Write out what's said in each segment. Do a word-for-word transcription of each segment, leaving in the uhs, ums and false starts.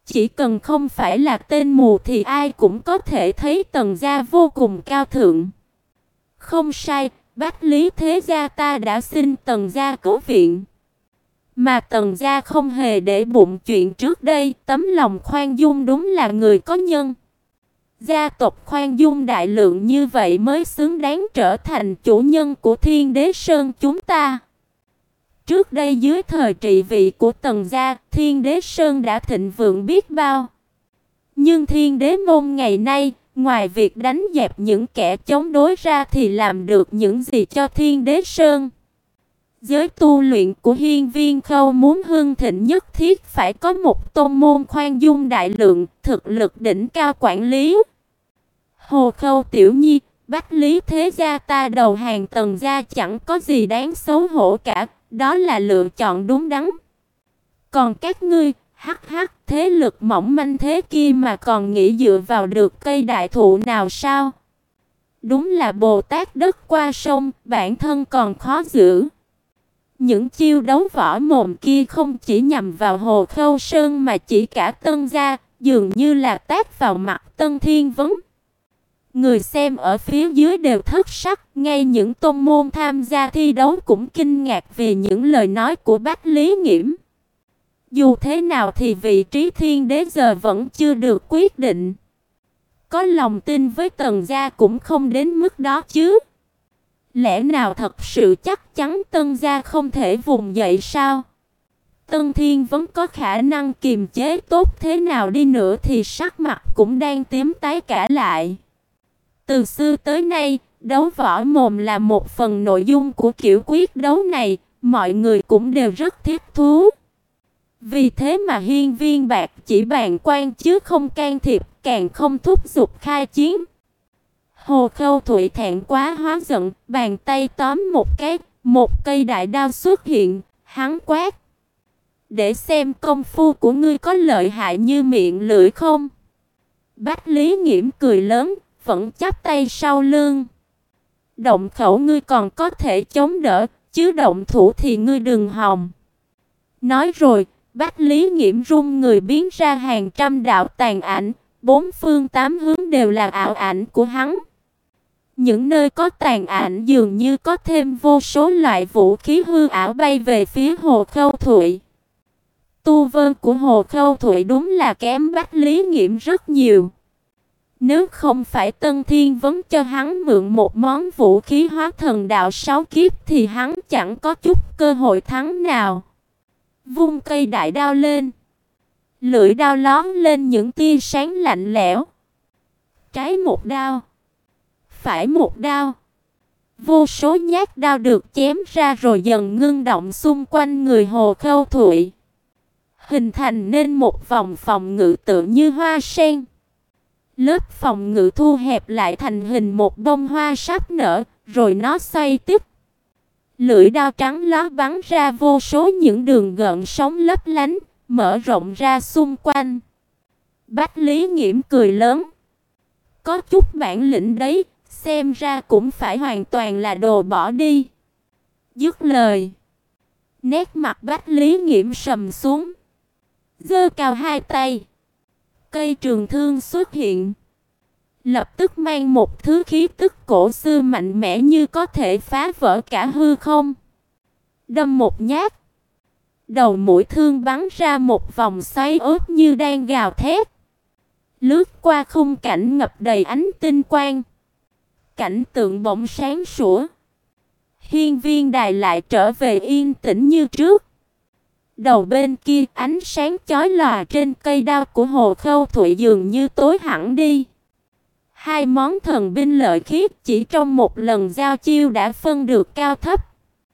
chỉ cần không phải là tên mù thì ai cũng có thể thấy Tần gia vô cùng cao thượng. Không sai, Bách Lý thế gia ta đã xin Tần gia cứu viện. Mà Tần gia không hề để bụng chuyện trước đây, tấm lòng khoan dung đúng là người có nhân. Gia tộc khoan dung đại lượng như vậy mới xứng đáng trở thành chủ nhân của Thiên Đế Sơn chúng ta. Trước đây dưới thời trị vị của Tần gia, Thiên Đế Sơn đã thịnh vượng biết bao. Nhưng Thiên Đế môn ngày nay, ngoài việc đánh dẹp những kẻ chống đối ra thì làm được những gì cho Thiên Đế Sơn? Giới tu luyện của Hiên Viên Khâu muốn hưng thịnh nhất thiết phải có một tôn môn khoan dung đại lượng, thực lực đỉnh cao quản lý. Hồ Khâu tiểu nhi, Bách Lý thế gia ta đầu hàng Tần gia chẳng có gì đáng xấu hổ cả, đó là lựa chọn đúng đắn. Còn các ngươi, hắc hắc, thế lực mỏng manh thế kia mà còn nghĩ dựa vào được cây đại thụ nào sao? Đúng là Bồ Tát đất qua sông, bản thân còn khó giữ. Những chiêu đấu võ mồm kia không chỉ nhằm vào Hồ Khâu Sơn mà chỉ cả Tân gia, dường như là tát vào mặt Tân Thiên Vấn. Người xem ở phía dưới đều thất sắc, ngay những tôn môn tham gia thi đấu cũng kinh ngạc vì những lời nói của Bách Lý Nghiễm. Dù thế nào thì vị trí Thiên Đế giờ vẫn chưa được quyết định. Có lòng tin với Tần gia cũng không đến mức đó chứ. Lẽ nào thật sự chắc chắn Tân gia không thể vùng dậy sao? Tân Thiên vẫn có khả năng kiềm chế tốt thế nào đi nữa thì sắc mặt cũng đang tím tái cả lại. Từ xưa tới nay, đấu võ mồm là một phần nội dung của kiểu quyết đấu này, mọi người cũng đều rất thích thú. Vì thế mà Hiên Viên Bạc chỉ bàn quan chứ không can thiệp, càng không thúc giục khai chiến. Hồ Khâu Thụy thẹn quá hóa giận, bàn tay tóm một cái, một cây đại đao xuất hiện, hắn quát: "Để xem công phu của ngươi có lợi hại như miệng lưỡi không?" Bách Lý Nghiễm cười lớn, vẫn chắp tay sau lưng. "Động khẩu ngươi còn có thể chống đỡ, chứ động thủ thì ngươi đừng hòng." Nói rồi, Bách Lý Nghiễm rung người biến ra hàng trăm đạo tàn ảnh, bốn phương tám hướng đều là ảo ảnh của hắn. Những nơi có tàn ảnh dường như có thêm vô số loại vũ khí hư ảo bay về phía Hồ Khâu Thụy. Tu vân của Hồ Khâu Thụy đúng là kém Bách Lý Nghiễm rất nhiều. Nếu không phải Tân Thiên Vấn cho hắn mượn một món vũ khí hóa thần đạo sáu kiếp thì hắn chẳng có chút cơ hội thắng nào. Vung cây đại đao lên, lưỡi đao lóe lên những tia sáng lạnh lẽo. Trái một đao, phải một đao. Vô số nhát đao được chém ra rồi dần ngưng động xung quanh người Hồ Khâu Thụy, hình thành nên một vòng phòng ngự tựa như hoa sen. Lớp phòng ngự thu hẹp lại thành hình một bông hoa sắp nở, rồi nó xoay tiếp. Lưỡi đao trắng lóa bắn ra vô số những đường gợn sóng lấp lánh, mở rộng ra xung quanh. Bách Lý Nghiễm cười lớn: "Có chút bản lĩnh đấy, xem ra cũng phải hoàn toàn là đồ bỏ đi." Dứt lời, nét mặt Bách Lý Nghiễm sầm xuống, giơ cao hai tay. Cây trường thương xuất hiện, lập tức mang một thứ khí tức cổ xưa mạnh mẽ như có thể phá vỡ cả hư không. Đâm một nhát, đầu mũi thương bắn ra một vòng xoáy ướt như đang gào thét, lướt qua khung cảnh ngập đầy ánh tinh quang. Cảnh tượng bỗng sáng sủa, hiên viên đài lại trở về yên tĩnh như trước. Đầu bên kia, ánh sáng chói lòa trên cây đao của Hồ Khâu Thụy dường như tối hẳn đi. Hai món thần binh lợi khí chỉ trong một lần giao chiêu đã phân được cao thấp.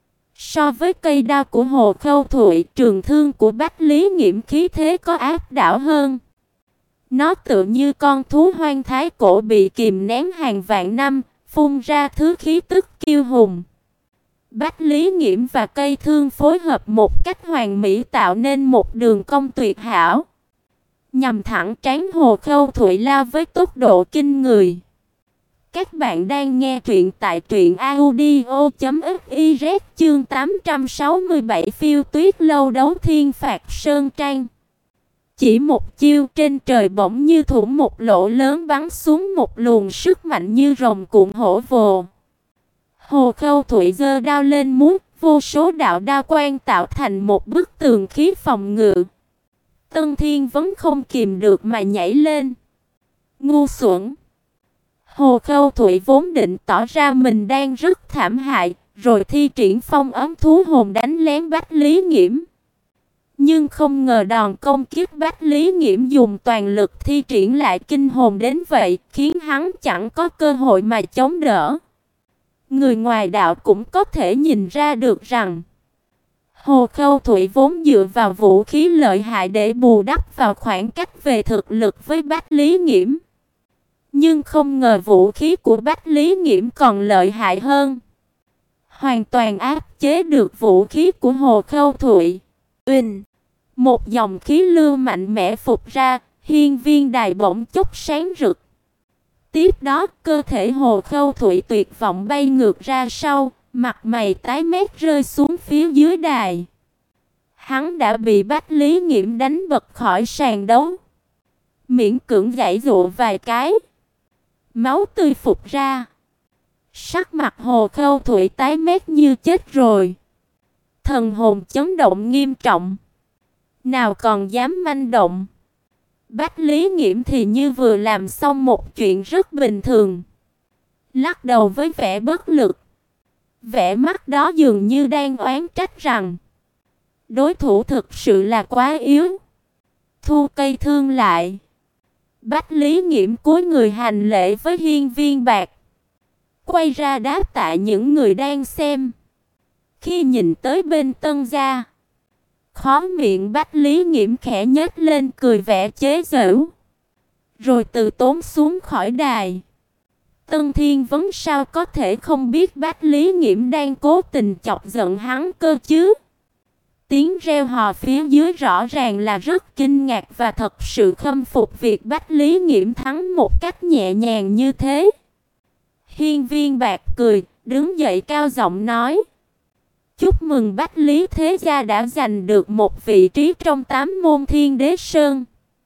So với cây đao của Hồ Khâu Thụy, trường thương của Bách Lý Nghiễm khí thế có áp đảo hơn. Nó tựa như con thú hoang thái cổ bị kìm nén hàng vạn năm, phun ra thứ khí tức kiêu hùng. Bách Lý Nghiễm và cây thương phối hợp một cách hoàn mỹ tạo nên một đường cong tuyệt hảo, nhằm thẳng trán Hồ Khâu Thụy lao với tốc độ kinh người. Các bạn đang nghe truyện tại truyện audio chấm fiz chương tám trăm sáu mươi bảy Phiêu Tuyết Lâu đấu thiên phạt sơn trang. Chỉ một chiêu, trên trời bỗng như thủng một lỗ lớn, bắn xuống một luồng sức mạnh như rồng cuộn hổ vồ. Hồ Khâu Thụy giơ đao lên múa, vô số đạo đao quang tạo thành một bức tường khí phòng ngự. Tân Thiên vẫn không kìm được mà nhảy lên. Ngu xuẩn! Hồ Khâu Thụy vốn định tỏ ra mình đang rất thảm hại, rồi thi triển phong ấm thú hồn đánh lén Bách Lý Nghiễm. Nhưng không ngờ đòn công kích Bách Lý Nghiễm dùng toàn lực thi triển lại kinh hồn đến vậy, khiến hắn chẳng có cơ hội mà chống đỡ. Người ngoài đạo cũng có thể nhìn ra được rằng Hồ Khâu Thụy vốn dựa vào vũ khí lợi hại để bù đắp vào khoảng cách về thực lực với Bách Lý Nghiễm. Nhưng không ngờ vũ khí của Bách Lý Nghiễm còn lợi hại hơn, hoàn toàn áp chế được vũ khí của Hồ Khâu Thụy. Uỳnh, một dòng khí lưu mạnh mẽ phụt ra, hiên viên đài bỗng chốc sáng rực. Tiếp đó, cơ thể Hồ Khâu Thụy tuyệt vọng bay ngược ra sau, mặt mày tái mét rơi xuống phía dưới đài. Hắn đã bị Bách Lý Nghiễm đánh bật khỏi sàn đấu. Miễn cưỡng giãy giụa vài cái, máu tươi phụt ra. Sắc mặt Hồ Khâu Thụy tái mét như chết rồi. Thần hồn chấn động nghiêm trọng, nào còn dám manh động. Bách Lý Nghiễm thì như vừa làm xong một chuyện rất bình thường, lắc đầu với vẻ bất lực. Vẻ mắt đó dường như đang oán trách rằng đối thủ thực sự là quá yếu. Thu cây thương lại, Bách Lý Nghiễm cúi người hành lễ với hiên viên bạc, quay ra đáp tạ những người đang xem. Khi nhìn tới bên Tân gia, khóe miệng Bách Lý Nghiễm khẽ nhếch lên cười vẻ chế giễu, rồi từ tốn xuống khỏi đài. Tân Thiên Vấn sao có thể không biết Bách Lý Nghiễm đang cố tình chọc giận hắn cơ chứ? Tiếng reo hò phía dưới rõ ràng là rất kinh ngạc và thật sự khâm phục việc Bách Lý Nghiễm thắng một cách nhẹ nhàng như thế. Hiên viên bạc cười, đứng dậy cao giọng nói: chúc mừng Bách Lý thế gia đã giành được một vị trí trong tám môn Thiên Đế Sơn.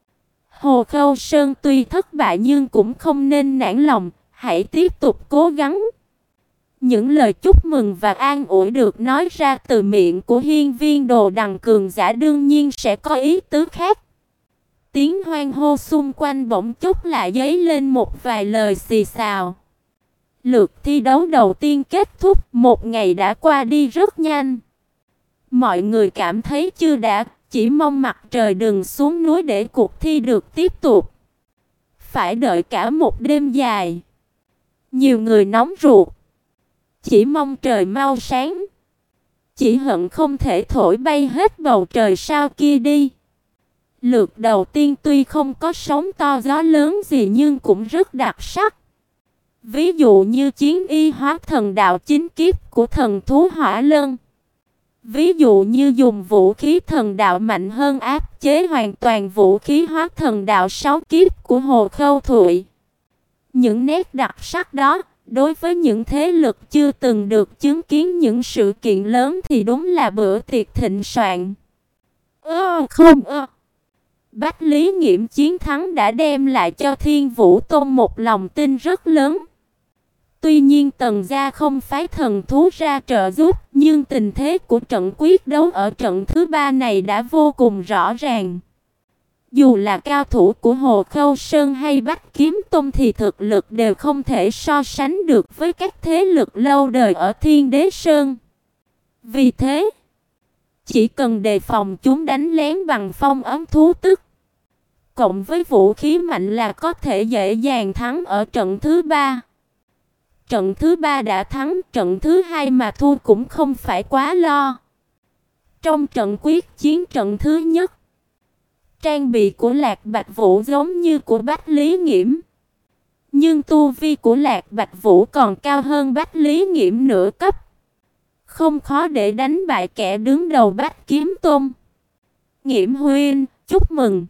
Hồ Khâu Sơn tuy thất bại nhưng cũng không nên nản lòng, hãy tiếp tục cố gắng. Những lời chúc mừng và an ủi được nói ra từ miệng của hiên viên đồ đằng cường giả đương nhiên sẽ có ý tứ khác. Tiếng hoan hô xung quanh bỗng chốc lại dấy lên một vài lời xì xào. Lượt thi đấu đầu tiên kết thúc, một ngày đã qua đi rất nhanh. Mọi người cảm thấy chưa đã, chỉ mong mặt trời đừng xuống núi để cuộc thi được tiếp tục. Phải đợi cả một đêm dài. Nhiều người nóng ruột, chỉ mong trời mau sáng, chỉ hận không thể thổi bay hết bầu trời sao kia đi. Lượt đầu tiên tuy không có sóng to gió lớn gì nhưng cũng rất đặc sắc. Ví dụ như chiến y hóa thần đạo chính kiếp của thần thú Hỏa Lân. Ví dụ như dùng vũ khí thần đạo mạnh hơn áp chế hoàn toàn vũ khí hóa thần đạo sáu kiếp của Hồ Khâu Thụy. Những nét đặc sắc đó, đối với những thế lực chưa từng được chứng kiến những sự kiện lớn thì đúng là bữa tiệc thịnh soạn. Ơ không ơ. Bách Lý Nghiễm chiến thắng đã đem lại cho Thiên Vũ Tôn một lòng tin rất lớn. Tuy nhiên Tần gia không phái thần thú ra trợ giúp, nhưng tình thế của trận quyết đấu ở trận thứ ba này đã vô cùng rõ ràng. Dù là cao thủ của Hồ Khâu Sơn hay Bách Kiếm Tông thì thực lực đều không thể so sánh được với các thế lực lâu đời ở Thiên Đế Sơn. Vì thế, chỉ cần đề phòng chúng đánh lén bằng phong ấm thú tức, cộng với vũ khí mạnh là có thể dễ dàng thắng ở trận thứ ba. Trận thứ ba đã thắng, trận thứ hai mà thua cũng không phải quá lo. Trong trận quyết chiến trận thứ nhất, trang bị của Lạc Bạch Vũ giống như của Bách Lý Nghiễm, nhưng tu vi của Lạc Bạch Vũ còn cao hơn Bách Lý Nghiễm nửa cấp, không khó để đánh bại kẻ đứng đầu Bách Kiếm Tông. Nghiễm huynh, chúc mừng.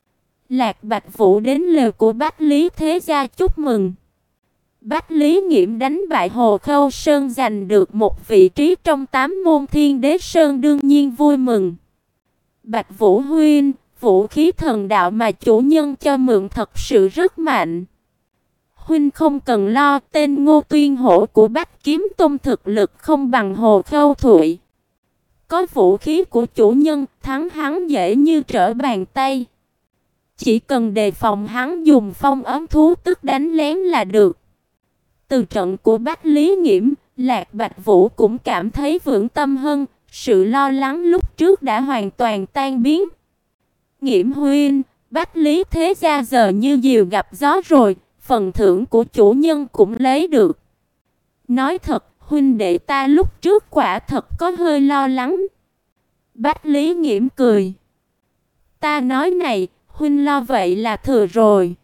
Lạc Bạch Vũ đến lều của Bách Lý thế gia chúc mừng. Bách Lý Nghiễm đánh bại Hồ Khâu Sơn giành được một vị trí trong tám môn Thiên Đế Sơn đương nhiên vui mừng. Bạch Vũ huynh, Vũ khí thần đạo mà chủ nhân cho mượn thật sự rất mạnh. Huynh không cần lo, tên Ngô Tuyên Hổ của Bách Kiếm Tông thực lực không bằng Hồ Khâu Thụy. Có vũ khí của chủ nhân, thắng hắn dễ như trở bàn tay. Chỉ cần đề phòng hắn dùng phong ấm thú tức đánh lén là được. Từ trận của Bách Lý Nghiễm, Lạc Bạch Vũ cũng cảm thấy vững tâm hơn, sự lo lắng lúc trước đã hoàn toàn tan biến. Nghiễm huynh, Bách Lý thế gia giờ như diều gặp gió rồi, phần thưởng của chủ nhân cũng lấy được. Nói thật, huynh đệ ta lúc trước quả thật có hơi lo lắng. Bách Lý Nghiễm cười. Ta nói này, huynh lo vậy là thừa rồi.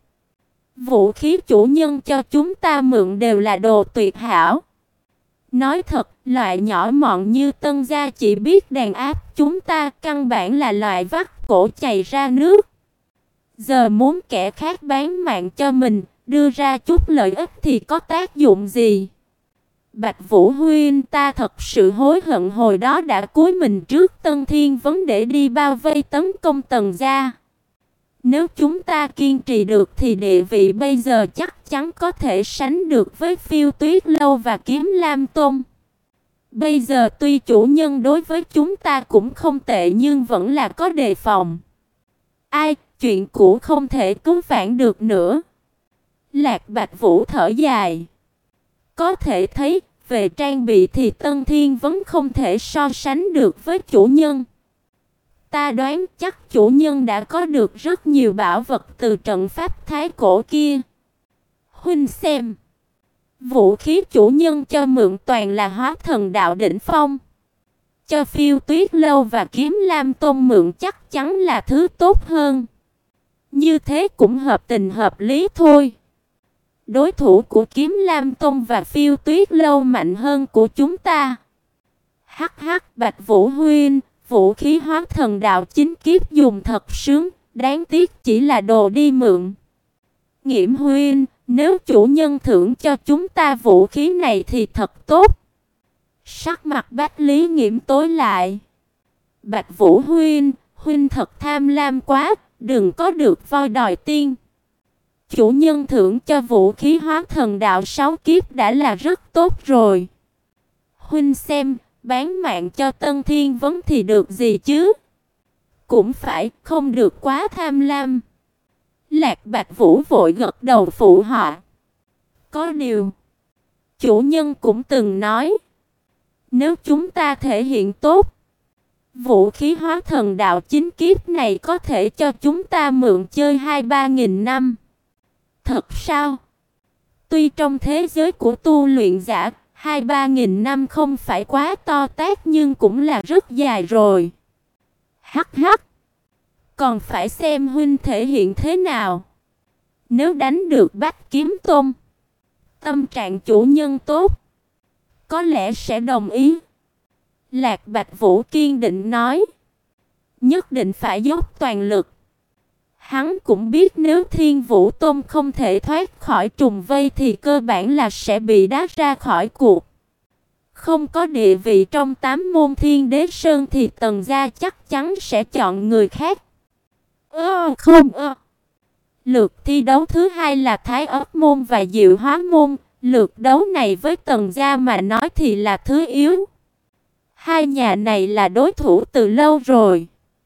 Vũ khí chủ nhân cho chúng ta mượn đều là đồ tuyệt hảo. Nói thật, loại nhỏ mọn như Tân gia chỉ biết đàn áp chúng ta, căn bản là loại vắt cổ chảy ra nước. Giờ muốn kẻ khác bán mạng cho mình, đưa ra chút lợi ích thì có tác dụng gì? Bạch Vũ huynh, ta thật sự hối hận hồi đó đã cúi mình trước Tân Thiên Vấn để đi bao vây tấn công Tần gia. Nếu chúng ta kiên trì được thì địa vị bây giờ chắc chắn có thể sánh được với Phiêu Tuyết Lâu và Kiếm Lam Tôn. Bây giờ tuy chủ nhân đối với chúng ta cũng không tệ nhưng vẫn là có đề phòng. Ai, chuyện cũ không thể cứu vãn được nữa. Lạc Bạch Vũ thở dài. Có thể thấy, về trang bị thì Tân Thiên Vấn không thể so sánh được với chủ nhân. Ta đoán chắc chủ nhân đã có được rất nhiều bảo vật từ trận pháp thái cổ kia. Huynh xem, vũ khí chủ nhân cho mượn toàn là hóa thần đạo đỉnh phong. Cho Phiêu Tuyết Lâu và Kiếm Lam Tôn mượn chắc chắn là thứ tốt hơn. Như thế cũng hợp tình hợp lý thôi. Đối thủ của Kiếm Lam Tôn và Phiêu Tuyết Lâu mạnh hơn của chúng ta. Hắc hắc, Bạch Vũ huynh, vũ khí hóa thần đạo chính kiếp dùng thật sướng, đáng tiếc chỉ là đồ đi mượn. Nghiễm huynh, nếu chủ nhân thưởng cho chúng ta vũ khí này thì thật tốt. Sắc mặt Bách Lý Nghiễm tối lại. Bạch Vũ huynh, huynh thật tham lam quá, đừng có được voi đòi tiên. Chủ nhân thưởng cho vũ khí hóa thần đạo sáu kiếp đã là rất tốt rồi. Huynh xem, bán mạng cho Tân Thiên Vấn thì được gì chứ? Cũng phải, không được quá tham lam. Lạc Bạch Vũ vội gật đầu phụ họ. Có điều, chủ nhân cũng từng nói, nếu chúng ta thể hiện tốt, vũ khí hóa thần đạo chính kiếp này có thể cho chúng ta mượn chơi hai ba nghìn năm. Thật sao? Tuy trong thế giới của tu luyện giả, hai ba nghìn năm không phải quá to tát nhưng cũng là rất dài rồi. Hắc hắc. Còn phải xem huynh thể hiện thế nào. Nếu đánh được Bách Kiếm Tôn, tâm trạng chủ nhân tốt, có lẽ sẽ đồng ý. Lạc Bạch Vũ kiên định nói. Nhất định phải dốc toàn lực. Hắn cũng biết nếu Thiên Vũ Tôn không thể thoát khỏi trùng vây thì cơ bản là sẽ bị đá ra khỏi cuộc. Không có địa vị trong tám môn Thiên Đế Sơn thì Tần gia chắc chắn sẽ chọn người khác. Ơ không ơ. Lượt thi đấu thứ hai là Thái Ất môn và Diệu Hóa môn. Lượt đấu này với Tần gia mà nói thì là thứ yếu. Hai nhà này là đối thủ từ lâu rồi.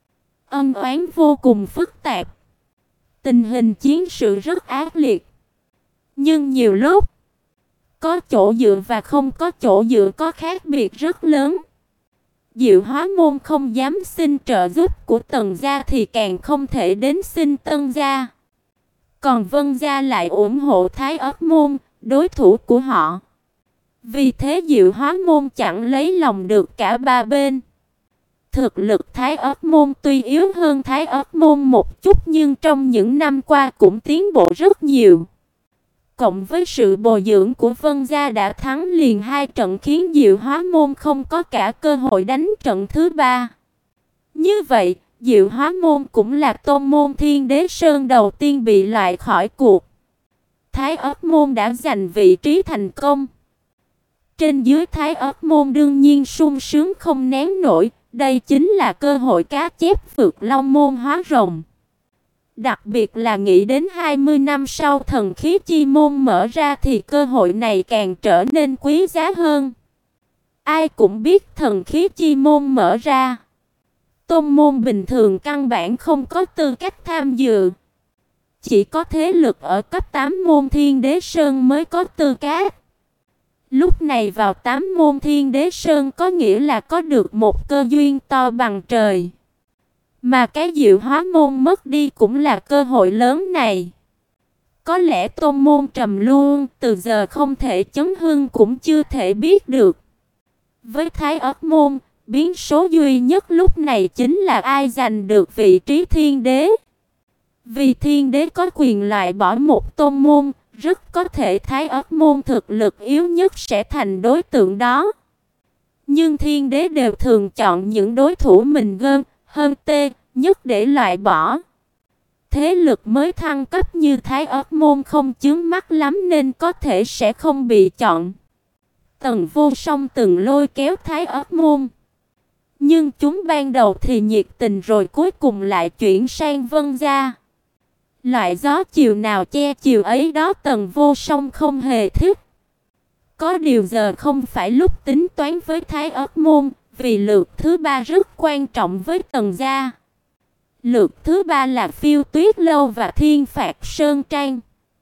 Ân oán vô cùng phức tạp. Tình hình chiến sự rất ác liệt. Nhưng nhiều lúc, có chỗ dựa và không có chỗ dựa có khác biệt rất lớn. Diệu Hóa môn không dám xin trợ giúp của Tần gia thì càng không thể đến xin Tân gia. Còn Vân gia lại ủng hộ Thái Ất môn, đối thủ của họ. Vì thế Diệu Hóa môn chẳng lấy lòng được cả ba bên. Thực lực Thái Ất môn tuy yếu hơn Thái Ất môn một chút nhưng trong những năm qua cũng tiến bộ rất nhiều. Cộng với sự bồi dưỡng của Vân gia đã thắng liền hai trận khiến Diệu Hóa môn không có cả cơ hội đánh trận thứ ba. Như vậy, Diệu Hóa môn cũng là tôn môn Thiên Đế Sơn đầu tiên bị loại khỏi cuộc. Thái Ất môn đã giành vị trí thành công. Trên dưới Thái Ất môn đương nhiên sung sướng không nén nổi, Đây chính là cơ hội cá chép vượt long môn hóa rồng. Đặc biệt là nghĩ đến hai mươi năm sau thần khí chi môn mở ra thì cơ hội này càng trở nên quý giá hơn. Ai cũng biết thần khí chi môn mở ra, tôn môn bình thường căn bản không có tư cách tham dự. Chỉ có thế lực ở cấp tám môn Thiên Đế Sơn mới có tư cách. Lúc này vào tám môn Thiên Đế Sơn có nghĩa là có được một cơ duyên to bằng trời. Mà cái diệu hóa môn mất đi cũng là cơ hội lớn này. Có lẽ tôn môn trầm luôn, từ giờ không thể chấn hưng cũng chưa thể biết được. Với Thái Ất môn, biến số duy nhất lúc này chính là ai giành được vị trí thiên đế. Vì thiên đế có quyền loại bỏ một tôn môn, rất có thể Thái Ất môn thực lực yếu nhất sẽ thành đối tượng đó. Nhưng thiên đế đều thường chọn những đối thủ mình gơn, hơn tê, nhất để loại bỏ. Thế lực mới thăng cấp như Thái Ất môn không chướng mắt lắm nên có thể sẽ không bị chọn. Tần Vô Song từng lôi kéo Thái Ất môn, nhưng chúng ban đầu thì nhiệt tình rồi cuối cùng lại chuyển sang Vân gia. Loại gió chiều nào che chiều ấy đó Tần Vô Song không hề thích. Có điều giờ không phải lúc tính toán với Thái Ất môn, vì lượt thứ ba rất quan trọng với Tần gia. Lượt thứ ba là Phiêu Tuyết Lâu và Thiên Phạt Sơn Trang.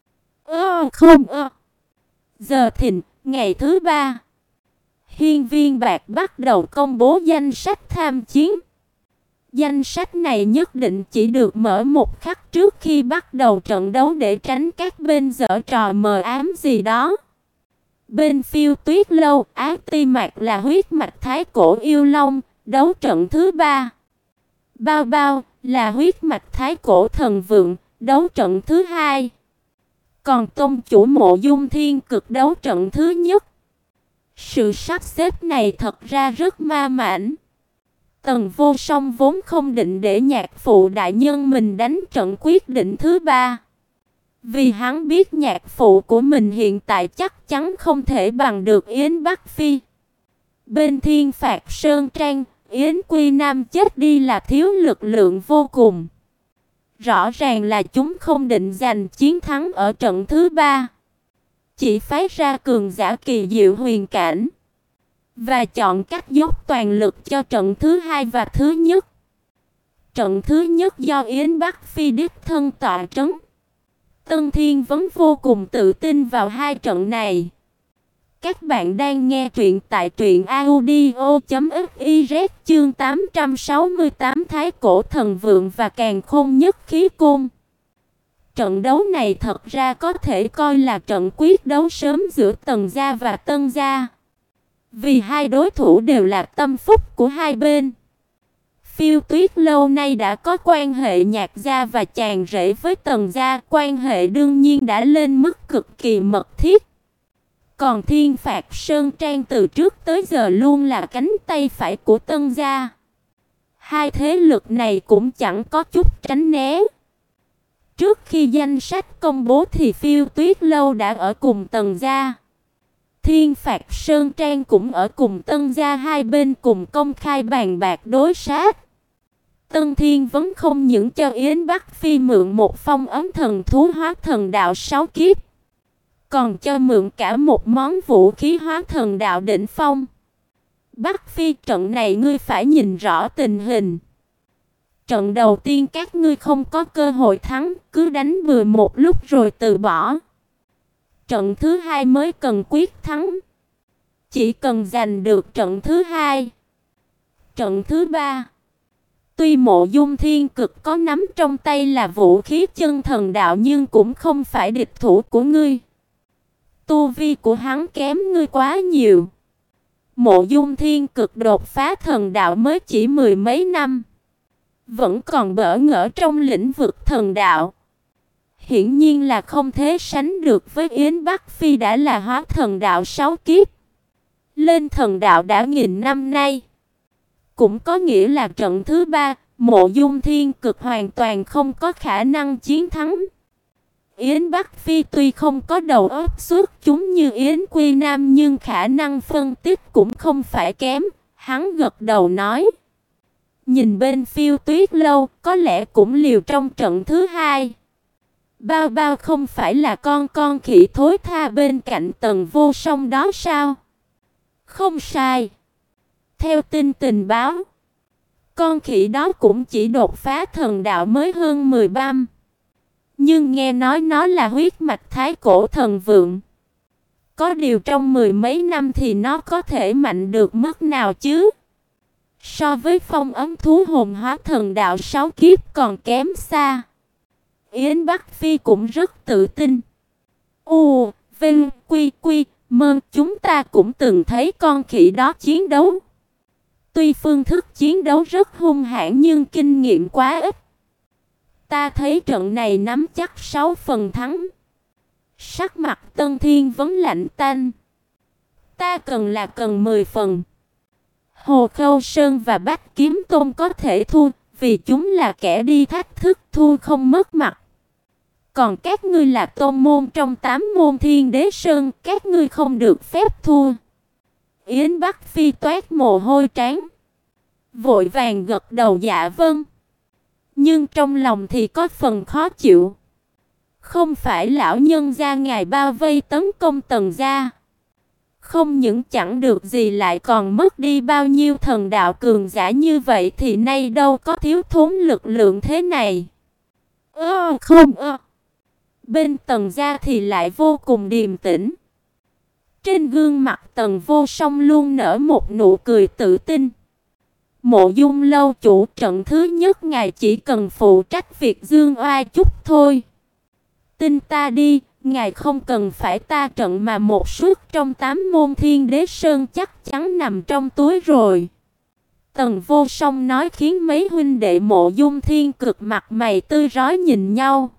Ơ không ơ. Giờ thìn, ngày thứ ba. Hiên Viên Bạc bắt đầu công bố danh sách tham chiến. Danh sách này nhất định chỉ được mở một khắc trước khi bắt đầu trận đấu để tránh các bên giở trò mờ ám gì đó. Bên Phiêu Tuyết Lâu, Á Ti Mạc là huyết mạch thái cổ yêu long, đấu trận thứ ba. Bao Bao là huyết mạch thái cổ thần vượng, đấu trận thứ hai. Còn tông chủ Mộ Dung Thiên Cực đấu trận thứ nhất. Sự sắp xếp này thật ra rất ma mãnh. Tần Vô Song vốn không định để nhạc phụ đại nhân mình đánh trận quyết định thứ ba. Vì hắn biết nhạc phụ của mình hiện tại chắc chắn không thể bằng được Yến Bắc Phi. Bên Thiên Phạt Sơn Trang, Yến Quy Nam chết đi là thiếu lực lượng vô cùng. Rõ ràng là chúng không định giành chiến thắng ở trận thứ ba. Chỉ phái ra cường giả kỳ diệu huyền cảnh. Và chọn cách dốc toàn lực cho trận thứ hai và thứ nhất. Trận thứ nhất do Yến Bắc Phi đích thân tọa trấn. Tân Thiên vẫn vô cùng tự tin vào hai trận này. Các bạn đang nghe truyện tại truyện audio chấm fiz chương tám trăm sáu mươi tám Thái Cổ Thần Vượng và Càn Khôn Nhất Khí Côn. Trận đấu này thật ra có thể coi là trận quyết đấu sớm giữa Tần gia và Tân gia. Vì hai đối thủ đều là tâm phúc của hai bên. Phiêu Tuyết lâu nay đã có quan hệ nhạc gia và chàng rể với Tần gia, quan hệ đương nhiên đã lên mức cực kỳ mật thiết. Còn Thiên Phạt Sơn Trang từ trước tới giờ luôn là cánh tay phải của Tân gia. Hai thế lực này cũng chẳng có chút tránh né. Trước khi danh sách công bố thì Phiêu Tuyết lâu đã ở cùng Tần gia. Thiên Phạt Sơn Trang cũng ở cùng Tân gia, hai bên cùng công khai bàn bạc đối sát. Tân Thiên vẫn không những cho Yến Bắc Phi mượn một phong ấn thần thú hóa thần đạo sáu kiếp, còn cho mượn cả một món vũ khí hóa thần đạo đỉnh phong. Bắc Phi, trận này ngươi phải nhìn rõ tình hình. Trận đầu tiên các ngươi không có cơ hội thắng, cứ đánh bừa một lúc rồi từ bỏ. Trận thứ hai mới cần quyết thắng. Chỉ cần giành được trận thứ hai, trận thứ ba. Tuy Mộ Dung Thiên Cực có nắm trong tay là vũ khí chân thần đạo nhưng cũng không phải địch thủ của ngươi. Tu vi của hắn kém ngươi quá nhiều. Mộ Dung Thiên Cực đột phá thần đạo mới chỉ mười mấy năm, vẫn còn bỡ ngỡ trong lĩnh vực thần đạo. Hiển nhiên là không thể sánh được với Yến Bắc Phi đã là hóa thần đạo sáu kiếp, lên thần đạo đã nghìn năm nay. Cũng có nghĩa là trận thứ ba, Mộ Dung Thiên Cực hoàn toàn không có khả năng chiến thắng. Yến Bắc Phi tuy không có đầu óc xuất chúng như Yến Quy Nam nhưng khả năng phân tích cũng không phải kém. Hắn gật đầu nói: Nhìn bên Phiêu Tuyết Lâu, có lẽ cũng liều trong trận thứ hai. Bao Bao không phải là con con khỉ thối tha bên cạnh Tần Vô Song đó sao? Không sai. Theo tin tình báo, con khỉ đó cũng chỉ đột phá thần đạo mới hơn mười băm. Nhưng nghe nói nó là huyết mạch thái cổ thần vượng. Có điều trong mười mấy năm thì nó có thể mạnh được mức nào chứ? So với phong ấn thú hồn hóa thần đạo sáu kiếp còn kém xa. Yến Bắc Phi cũng rất tự tin. U, Vinh, Quy, Quy, Mơ, chúng ta cũng từng thấy con khỉ đó chiến đấu. Tuy phương thức chiến đấu rất hung hãn nhưng kinh nghiệm quá ít. Ta thấy trận này nắm chắc sáu phần thắng. Sắc mặt Tân Thiên Vấn lạnh tanh. Ta cần là cần mười phần. Hồ Khâu Sơn và Bách Kiếm Tôn có thể thua, vì chúng là kẻ đi thách thức, thua không mất mặt. Còn các ngươi là tôn môn trong tám môn Thiên Đế Sơn, các ngươi không được phép thua. Yến Bắc Phi toát mồ hôi trán, vội vàng gật đầu dạ vâng. Nhưng trong lòng thì có phần khó chịu. Không phải lão nhân gia ngài bao vây tấn công Tần gia, không những chẳng được gì lại còn mất đi bao nhiêu thần đạo cường giả như vậy thì nay đâu có thiếu thốn lực lượng thế này. Ơ không ơ. Bên Tần gia thì lại vô cùng điềm tĩnh. Trên gương mặt Tần Vô Song luôn nở một nụ cười tự tin. Mộ Dung lâu chủ, trận thứ nhất ngài chỉ cần phụ trách việc dương oai chút thôi. Tin ta đi, ngài không cần phải ta trận mà một suất trong tám môn Thiên Đế Sơn chắc chắn nằm trong túi rồi. Tần Vô Song nói khiến mấy huynh đệ Mộ Dung Thiên Cực mặt mày tươi rói nhìn nhau.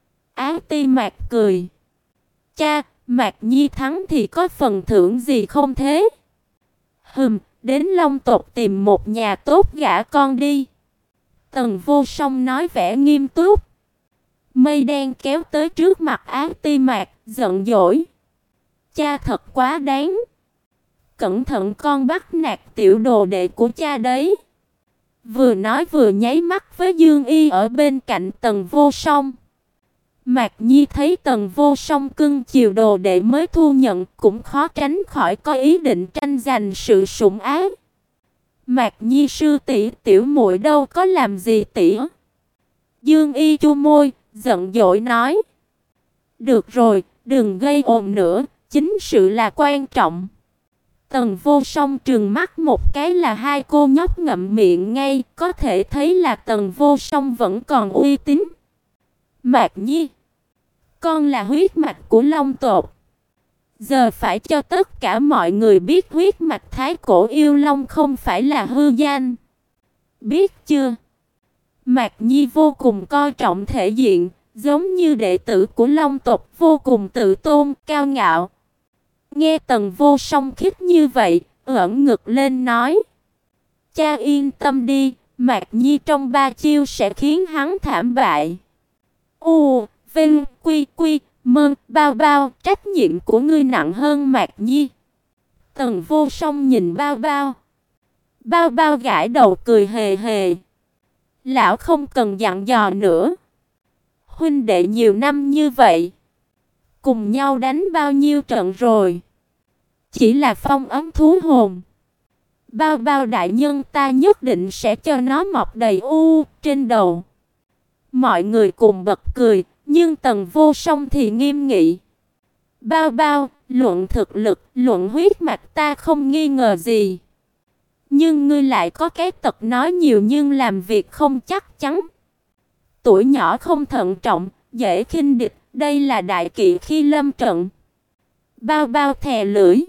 Á Ti Mạc cười. Cha, Mạc Nhi thắng thì có phần thưởng gì không thế? Hừm, đến Long tộc tìm một nhà tốt gả con đi. Tần Vô Song nói vẻ nghiêm túc. Mây đen kéo tới trước mặt Á Ti Mạc, giận dỗi. Cha thật quá đáng. Cẩn thận con bắt nạt tiểu đồ đệ của cha đấy. Vừa nói vừa nháy mắt với Dương Y ở bên cạnh Tần Vô Song. Mạc Nhi thấy Tần Vô Song cưng chiều đồ đệ mới thu nhận, cũng khó tránh khỏi có ý định tranh giành sự sủng ái. Mạc Nhi sư tỷ, tiểu muội đâu có làm gì tỷ. Dương Y chu môi, giận dỗi nói. Được rồi, đừng gây ồn nữa, chính sự là quan trọng. Tần Vô Song trừng mắt một cái là hai cô nhóc ngậm miệng ngay, có thể thấy là Tần Vô Song vẫn còn uy tín. Mạc Nhi, con là huyết mạch của Long tộc. Giờ phải cho tất cả mọi người biết huyết mạch thái cổ yêu long không phải là hư danh. Biết chưa? Mạc Nhi vô cùng coi trọng thể diện, giống như đệ tử của Long tộc, vô cùng tự tôn, cao ngạo. Nghe Tần Vô Song khích như vậy, ưỡn ngực lên nói. Cha yên tâm đi, Mạc Nhi trong ba chiêu sẽ khiến hắn thảm bại. U, Vinh, Quy, Quy, Mơ, Bao Bao, trách nhiệm của ngươi nặng hơn Mạc Nhi. Tần Vô Song nhìn Bao Bao. Bao Bao gãi đầu cười hề hề. Lão không cần dặn dò nữa. Huynh đệ nhiều năm như vậy, cùng nhau đánh bao nhiêu trận rồi. Chỉ là phong ấn thú hồn. Bao Bao đại nhân ta nhất định sẽ cho nó mọc đầy u trên đầu. Mọi người cùng bật cười, nhưng Tần Vô Song thì nghiêm nghị. Bao Bao, luận thực lực, luận huyết mạch ta không nghi ngờ gì. Nhưng ngươi lại có cái tật nói nhiều nhưng làm việc không chắc chắn. Tuổi nhỏ không thận trọng, dễ khinh địch, đây là đại kỵ khi lâm trận. Bao Bao thè lưỡi.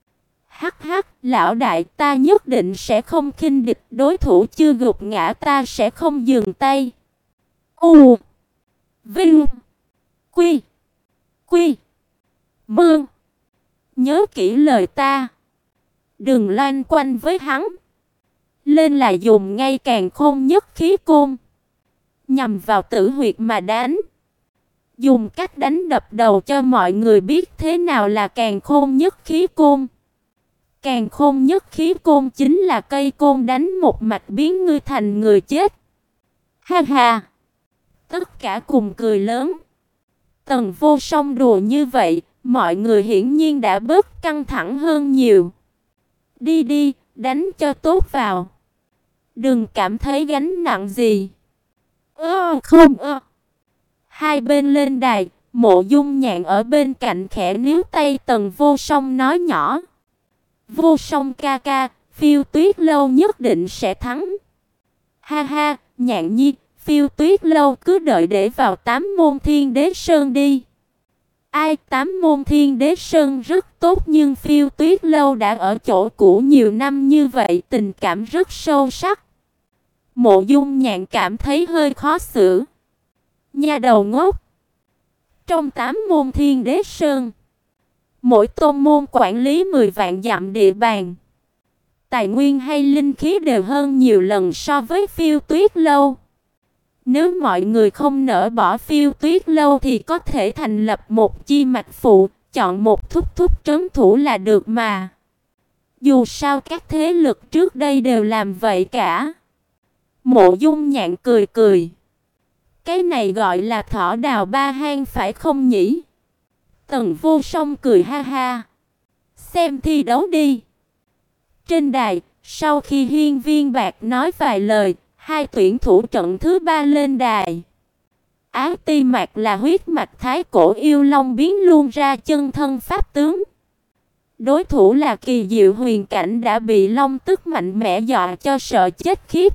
Hắc hắc, lão đại, ta nhất định sẽ không khinh địch, đối thủ chưa gục ngã ta sẽ không dừng tay. U, Vinh, Quy, Quy, Mơ. Nhớ kỹ lời ta. Đừng loanh quanh với hắn. Lên là dùng ngay càn khôn nhất khí côn, nhằm vào tử huyệt mà đánh. Dùng cách đánh đập đầu cho mọi người biết thế nào là càn khôn nhất khí côn. Càn khôn nhất khí côn chính là cây côn đánh một mạch biến ngươi thành người chết. Ha ha. Tất cả cùng cười lớn. Tần Vô Song đùa như vậy, mọi người hiển nhiên đã bớt căng thẳng hơn nhiều. Đi đi, đánh cho tốt vào. Đừng cảm thấy gánh nặng gì. Ơ không ơ. Hai bên lên đài, Mộ Dung Nhạn ở bên cạnh khẽ níu tay Tần Vô Song nói nhỏ. Vô Song ca ca, Phiêu Tuyết Lâu nhất định sẽ thắng. Ha ha, Nhạn nhi, Phiêu Tuyết Lâu cứ đợi để vào tám môn Thiên Đế Sơn đi. Ai, tám môn Thiên Đế Sơn rất tốt nhưng Phiêu Tuyết Lâu đã ở chỗ cũ nhiều năm như vậy, tình cảm rất sâu sắc. Mộ Dung Nhạn cảm thấy hơi khó xử. Nha đầu ngốc. Trong tám môn Thiên Đế Sơn, mỗi tôn môn quản lý mười vạn dặm địa bàn. Tài nguyên hay linh khí đều hơn nhiều lần so với Phiêu Tuyết Lâu. Nếu mọi người không nỡ bỏ Phiêu Tuyết Lâu thì có thể thành lập một chi mạch phụ, chọn một thúc thúc trấn thủ là được mà. Dù sao các thế lực trước đây đều làm vậy cả. Mộ Dung Nhạn cười cười. Cái này gọi là thỏ đào ba hang phải không nhỉ? Tần Vô Song cười ha ha. Xem thi đấu đi. Trên đài, sau khi Hiên Viên Bạc nói vài lời, hai tuyển thủ trận thứ ba lên đài. Á Ti Mạc là huyết mạch thái cổ yêu long biến luôn ra chân thân pháp tướng. Đối thủ là Kỳ Diệu Huyền Cảnh đã bị long tức mạnh mẽ dọa cho sợ chết khiếp.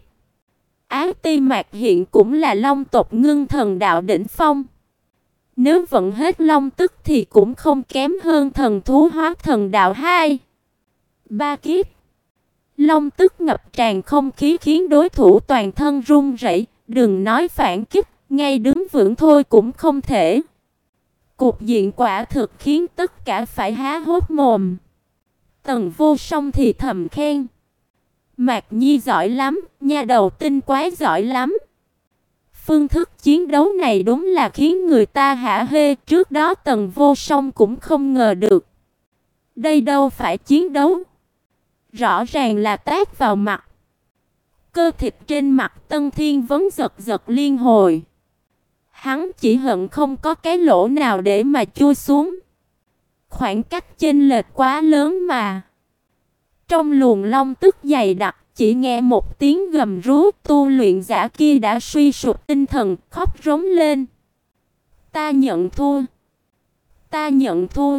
Á Ti Mạc hiện cũng là long tộc ngưng thần đạo đỉnh phong. Nếu vận hết long tức thì cũng không kém hơn thần thú hóa thần đạo hai. Ba kiếp. Long tức ngập tràn không khí khiến đối thủ toàn thân run rẩy, đừng nói phản kích, ngay đứng vững thôi cũng không thể. Cục diện quả thực khiến tất cả phải há hốc mồm. Tần Vô Song thì thầm khen. Mạc Nhi giỏi lắm, nha đầu tinh quái giỏi lắm. Phương thức chiến đấu này đúng là khiến người ta hả hê, trước đó Tần Vô Song cũng không ngờ được. Đây đâu phải chiến đấu. Rõ ràng là tát vào mặt. Cơ thịt trên mặt Tân Thiên Vấn giật giật liên hồi. Hắn chỉ hận không có cái lỗ nào để mà chui xuống. Khoảng cách chênh lệch quá lớn mà. Trong luồng long tức dày đặc, chỉ nghe một tiếng gầm rú, tu luyện giả kia đã suy sụp tinh thần, khóc rống lên. Ta nhận thua. Ta nhận thua.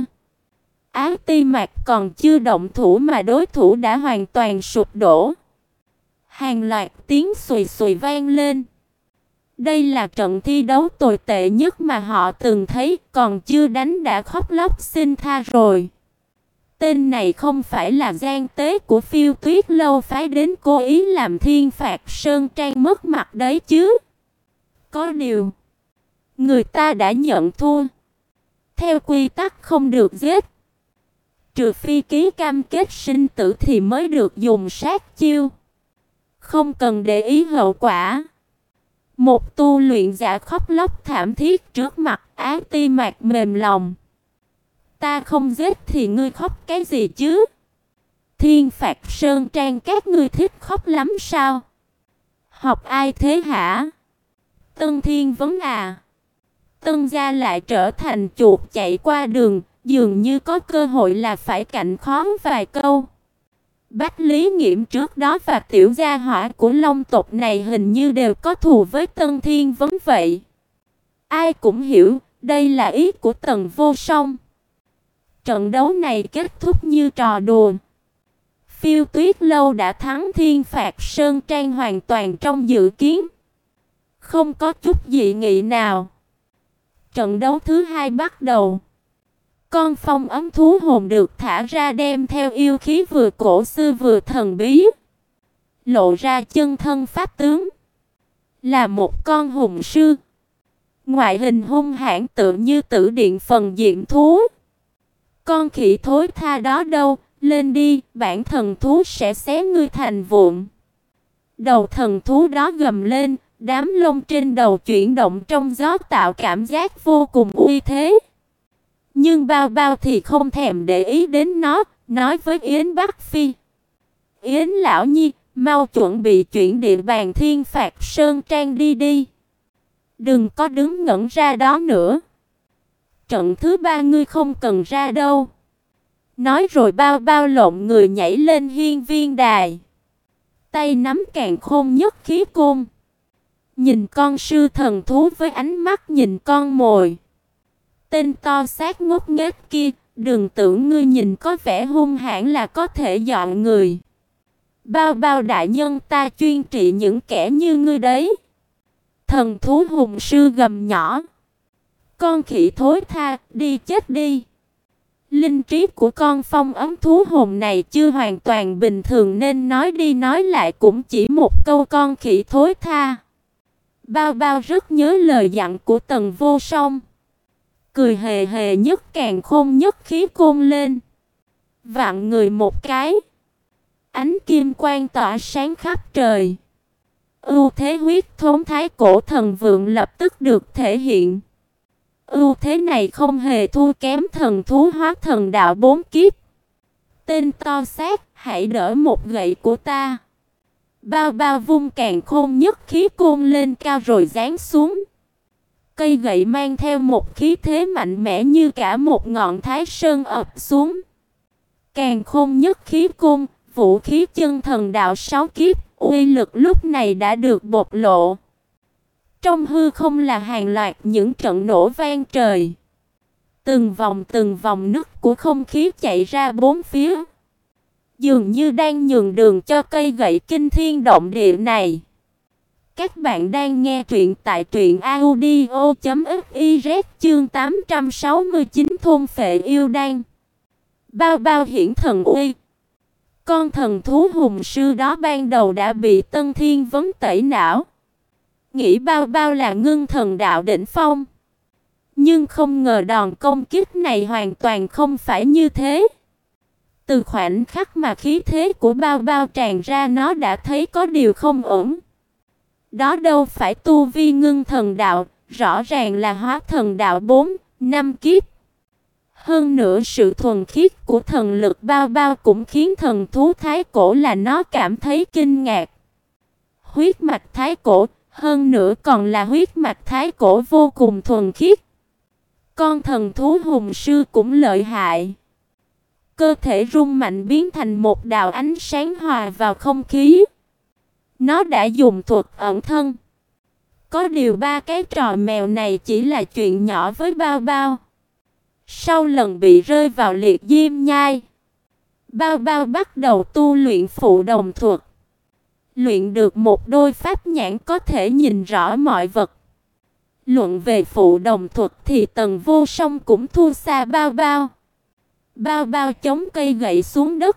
Á Ti Mạc còn chưa động thủ mà đối thủ đã hoàn toàn sụp đổ. Hàng loạt tiếng xùy xùy vang lên. Đây là trận thi đấu tồi tệ nhất mà họ từng thấy, còn chưa đánh đã khóc lóc xin tha rồi. Tên này không phải là gian tế của Phiêu Tuyết Lâu phái đến cố ý làm Thiên Phạt Sơn Trang mất mặt đấy chứ. Có điều, người ta đã nhận thua. Theo quy tắc không được giết. Trừ phi ký cam kết sinh tử thì mới được dùng sát chiêu. Không cần để ý hậu quả. Một tu luyện giả khóc lóc thảm thiết trước mặt Á Ti Mạc mềm lòng. Ta không giết thì ngươi khóc cái gì chứ? Thiên Phạt Sơn Trang các ngươi thích khóc lắm sao? Học ai thế hả? Tân Thiên Vấn à? Tân gia lại trở thành chuột chạy qua đường, dường như có cơ hội là phải cạnh khó vài câu. Bách Lý Nghiễm trước đó và tiểu gia hỏa của long tộc này hình như đều có thù với Tân Thiên Vấn vậy. Ai cũng hiểu, đây là ý của Tần Vô Song. Trận đấu này kết thúc như trò đùa. Phiêu Tuyết Lâu đã thắng Thiên Phạt Sơn Trang hoàn toàn trong dự kiến. Không có chút dị nghị nào. Trận đấu thứ hai bắt đầu. Con phong ấm thú hồn được thả ra đem theo yêu khí vừa cổ xưa vừa thần bí. Lộ ra chân thân pháp tướng. Là một con hùng sư. Ngoại hình hung hãn tựa như Tử Điện phần diệm thú. Con khỉ thối tha đó đâu, lên đi, bản thần thú sẽ xé ngươi thành vụn. Đầu thần thú đó gầm lên, đám lông trên đầu chuyển động trong gió tạo cảm giác vô cùng uy thế. Nhưng Bao Bao thì không thèm để ý đến nó, nói với Yến Bắc Phi: "Yến lão nhi, mau chuẩn bị chuyển địa bàn Thiên Phạt Sơn Trang đi đi. Đừng có đứng ngẩn ra đó nữa. Trận thứ ba ngươi không cần ra đâu." Nói rồi bao bao lộn người nhảy lên hiên viên đài. Tay nắm càn khôn nhất khí côn. Nhìn con sư thần thú với ánh mắt nhìn con mồi. Tên to xác ngốc nghếch kia, đừng tưởng ngươi nhìn có vẻ hung hãn là có thể dọn người. Bao bao đại nhân, ta chuyên trị những kẻ như ngươi đấy. Thần thú hùng sư gầm nhỏ: "Con khỉ thối tha, đi chết đi." Linh trí của con phong ấm thú hồn này chưa hoàn toàn bình thường nên nói đi nói lại cũng chỉ một câu "con khỉ thối tha". Bao bao rất nhớ lời dặn của Tần Vô Song. Cười hề hề nhất càn khôn nhất khí côn lên. Vặn người một cái. Ánh kim quang tỏa sáng khắp trời. Ưu thế huyết thống thái cổ thần vượng lập tức được thể hiện. Ưu thế này không hề thua kém thần thú hóa thần đạo bốn kiếp. Tên to xác, hãy đỡ một gậy của ta. Bao bao vung càn khôn nhất khí côn lên cao rồi giáng xuống. Cây gậy mang theo một khí thế mạnh mẽ như cả một ngọn thái sơn ập xuống. Càn khôn nhất khí côn, vũ khí chân thần đạo sáu kiếp, uy lực lúc này đã được bộc lộ. Trong hư không là hàng loạt những trận nổ vang trời. Từng vòng từng vòng nứt của không khí chạy ra bốn phía. Dường như đang nhường đường cho cây gậy kinh thiên động địa này. Các bạn đang nghe truyện tại truyện audio chấm fiz chương tám trăm sáu mươi chín thôn phệ yêu đan. Bao bao hiển thần uy. Con thần thú hùng sư đó ban đầu đã bị Tân Thiên Vấn tẩy não. Nghĩ bao bao là ngưng thần đạo đỉnh phong. Nhưng không ngờ đòn công kích này hoàn toàn không phải như thế. Từ khoảnh khắc mà khí thế của bao bao tràn ra nó đã thấy có điều không ổn. Đó đâu phải tu vi ngưng thần đạo, rõ ràng là hóa thần đạo bốn, năm kiếp. Hơn nữa sự thuần khiết của thần lực bao bao cũng khiến thần thú thái cổ là nó cảm thấy kinh ngạc. Huyết mạch thái cổ, hơn nữa còn là huyết mạch thái cổ vô cùng thuần khiết. Con thần thú hùng sư cũng lợi hại. Cơ thể rung mạnh biến thành một đạo ánh sáng hòa vào không khí. Nó đã dùng thuật ẩn thân. Có điều ba cái trò mèo này chỉ là chuyện nhỏ với bao bao. Sau lần bị rơi vào liệt diêm nhai, bao bao bắt đầu tu luyện phụ đồng thuật. Luyện được một đôi pháp nhãn có thể nhìn rõ mọi vật. Luận về phụ đồng thuật thì Tần Vô Song cũng thua xa bao bao. Bao bao chống cây gậy xuống đất,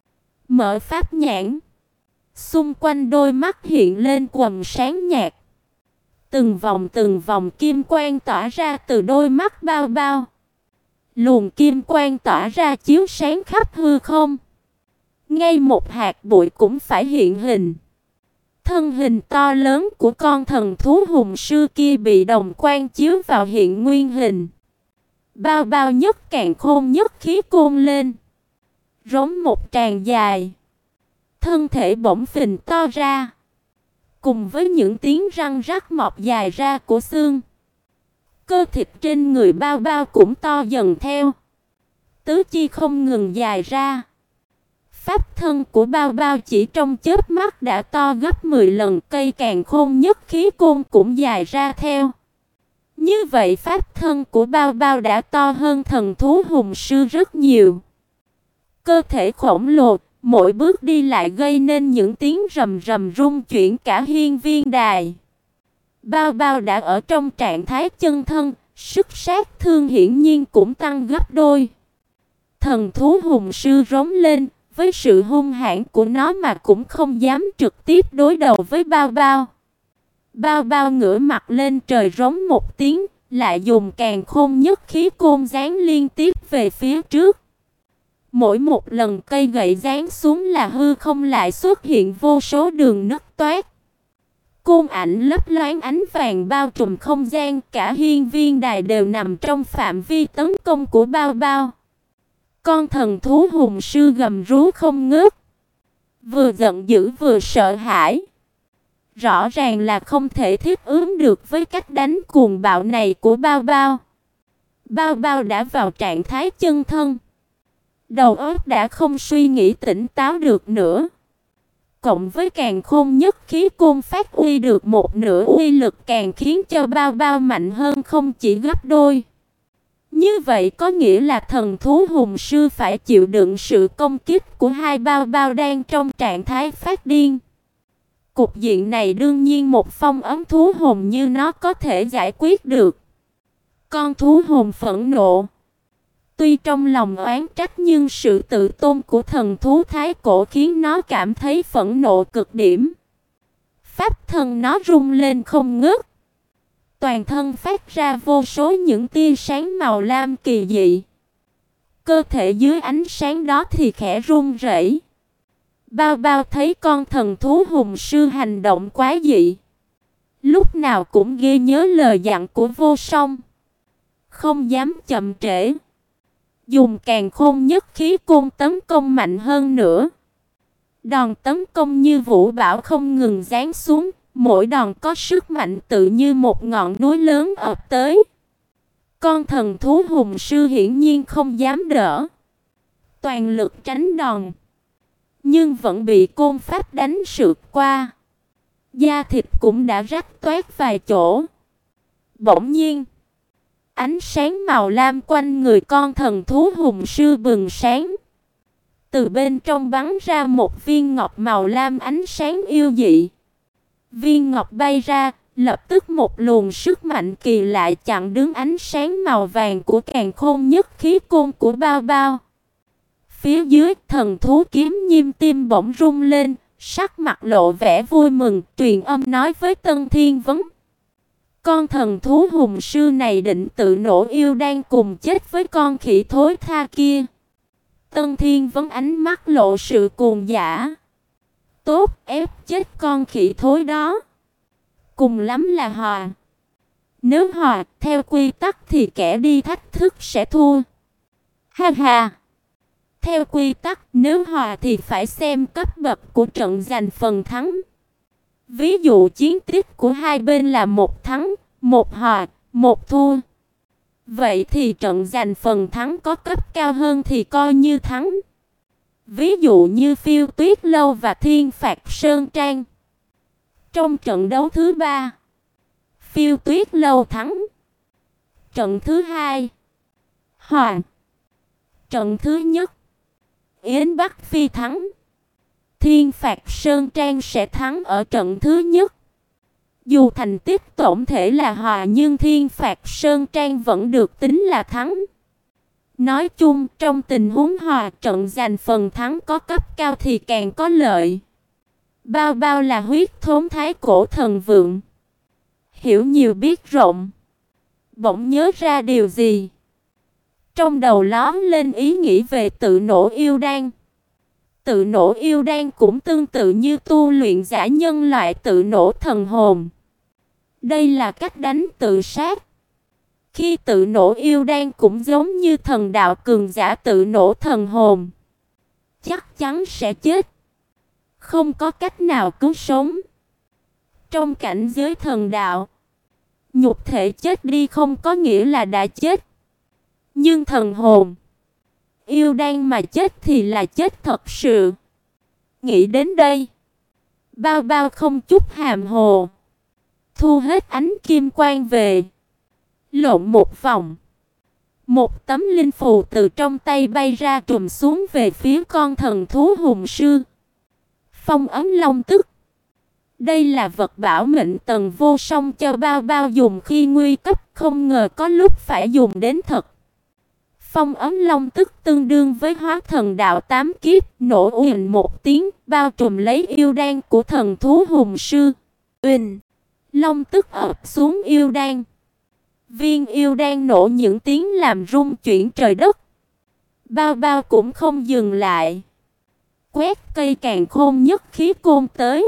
mở pháp nhãn. Xung quanh đôi mắt hiện lên quầng sáng nhạt. Từng vòng từng vòng kim quang tỏa ra từ đôi mắt bao bao. Luồng kim quang tỏa ra chiếu sáng khắp hư không. Ngay một hạt bụi cũng phải hiện hình. Thân hình to lớn của con thần thú hùng sư kia bị đồng quang chiếu vào hiện nguyên hình. Bao bao nhất càn khôn nhất khí côn lên. Rống một tràng dài. Thân thể bỗng phình to ra. Cùng với những tiếng răng rắc mọc dài ra của xương. Cơ thịt trên người bao bao cũng to dần theo. Tứ chi không ngừng dài ra. Pháp thân của bao bao chỉ trong chớp mắt đã to gấp mười lần, cây càn khôn nhất khí côn cũng dài ra theo. Như vậy pháp thân của bao bao đã to hơn thần thú hùng sư rất nhiều. Cơ thể khổng lồ, mỗi bước đi lại gây nên những tiếng rầm rầm rung chuyển cả hiên viên đài. Bao bao đã ở trong trạng thái chân thân, sức sát thương hiển nhiên cũng tăng gấp đôi. Thần thú hùng sư rống lên, với sự hung hãn của nó mà cũng không dám trực tiếp đối đầu với bao bao. Bao bao ngửa mặt lên trời rống một tiếng, lại dùng càn khôn nhất khí côn giáng liên tiếp về phía trước. Mỗi một lần cây gậy giáng xuống là hư không lại xuất hiện vô số đường nứt toát. Côn ảnh lấp loáng ánh vàng bao trùm không gian, cả hiên viên đài đều nằm trong phạm vi tấn công của bao bao. Con thần thú hùng sư gầm rú không ngớt, vừa giận dữ vừa sợ hãi. Rõ ràng là không thể thích ứng được với cách đánh cuồng bạo này của Bao Bao. Bao Bao đã vào trạng thái chân thân, đầu óc đã không suy nghĩ tỉnh táo được nữa. Cộng với càn khôn nhất khí côn phát uy được một nửa uy lực, càng khiến cho Bao Bao mạnh hơn không chỉ gấp đôi. Như vậy có nghĩa là thần thú hùng sư phải chịu đựng sự công kích của hai Bao Bao đang trong trạng thái phát điên. Cục diện này đương nhiên một phong ấn thú hồn như nó có thể giải quyết được. Con thú hồn phẫn nộ, tuy trong lòng oán trách nhưng sự tự tôn của thần thú thái cổ khiến nó cảm thấy phẫn nộ cực điểm. Pháp thân nó rung lên không ngớt, toàn thân phát ra vô số những tia sáng màu lam kỳ dị. Cơ thể dưới ánh sáng đó thì khẽ run rẩy. Bao Bao thấy con thần thú hùng sư hành động quá dị, lúc nào cũng ghi nhớ lời dặn của Vô Song, không dám chậm trễ, dùng càn khôn nhất khí côn tấn công mạnh hơn nữa. Đòn tấn công như vũ bão không ngừng giáng xuống, mỗi đòn có sức mạnh tự như một ngọn núi lớn ập tới. Con thần thú hùng sư hiển nhiên không dám đỡ, toàn lực tránh đòn, nhưng vẫn bị côn pháp đánh sượt qua. Da thịt cũng đã rách toét vài chỗ. Bỗng nhiên, ánh sáng màu lam quanh người con thần thú hùng sư bừng sáng. Từ bên trong bắn ra một viên ngọc màu lam ánh sáng yêu dị. Viên ngọc bay ra, lập tức một luồng sức mạnh kỳ lạ chặn đứng ánh sáng màu vàng của càn khôn nhất khí côn của Bao Bao. Phía dưới, thần thú kiếm nhiêm tim bỗng rung lên, sắc mặt lộ vẻ vui mừng, truyền âm nói với Tân Thiên Vấn. Con thần thú hùng sư này định tự nổ yêu đan cùng chết với con khỉ thối tha kia. Tân Thiên Vấn ánh mắt lộ sự cuồng dã. Tốt, ép chết con khỉ thối đó. Cùng lắm là hòa. Nếu hòa, theo quy tắc thì kẻ đi thách thức sẽ thua. Ha ha. Theo quy tắc, nếu hòa thì phải xem cấp bậc của trận giành phần thắng. Ví dụ chiến tích của hai bên là một thắng, một hòa, một thua. Vậy thì trận giành phần thắng có cấp cao hơn thì coi như thắng. Ví dụ như Phiêu Tuyết Lâu và Thiên Phạt Sơn Trang. Trong trận đấu thứ ba, Phiêu Tuyết Lâu thắng. Trận thứ hai, hòa. Trận thứ nhất, Yến Bắc Phi thắng. Thiên Phạt Sơn Trang sẽ thắng ở trận thứ nhất. Dù thành tích tổng thể là hòa nhưng Thiên Phạt Sơn Trang vẫn được tính là thắng. Nói chung, trong tình huống hòa, trận giành phần thắng có cấp cao thì càng có lợi. Bao Bao là huyết thống thái cổ thần vượng, hiểu nhiều biết rộng. Bỗng nhớ ra điều gì, trong đầu lóe lên ý nghĩ về tự nổ yêu đan. Tự nổ yêu đan cũng tương tự như tu luyện giả nhân loại tự nổ thần hồn. Đây là cách đánh tự sát. Khi tự nổ yêu đan cũng giống như thần đạo cường giả tự nổ thần hồn, chắc chắn sẽ chết, không có cách nào cứu sống. Trong cảnh giới thần đạo, nhục thể chết đi không có nghĩa là đã chết. Nhưng thần hồn, yêu đan mà chết thì là chết thật sự. Nghĩ đến đây, Bao Bao không chút hàm hồ, thu hết ánh kim quang về, lộn một vòng. Một tấm linh phù từ trong tay bay ra trùm xuống về phía con thần thú hùng sư. Phong ấn long tức. Đây là vật bảo mệnh Tần Vô Song cho Bao Bao dùng khi nguy cấp, không ngờ có lúc phải dùng đến thật. Phong ấn long tức tương đương với hóa thần đạo tám kiếp, nổ uỳnh một tiếng, bao trùm lấy yêu đan của thần thú hùng sư. Uỳnh, long tức ập xuống yêu đan. Viên yêu đan nổ những tiếng làm rung chuyển trời đất. Bao Bao cũng không dừng lại, quét cây càn khôn nhất khí côn tới,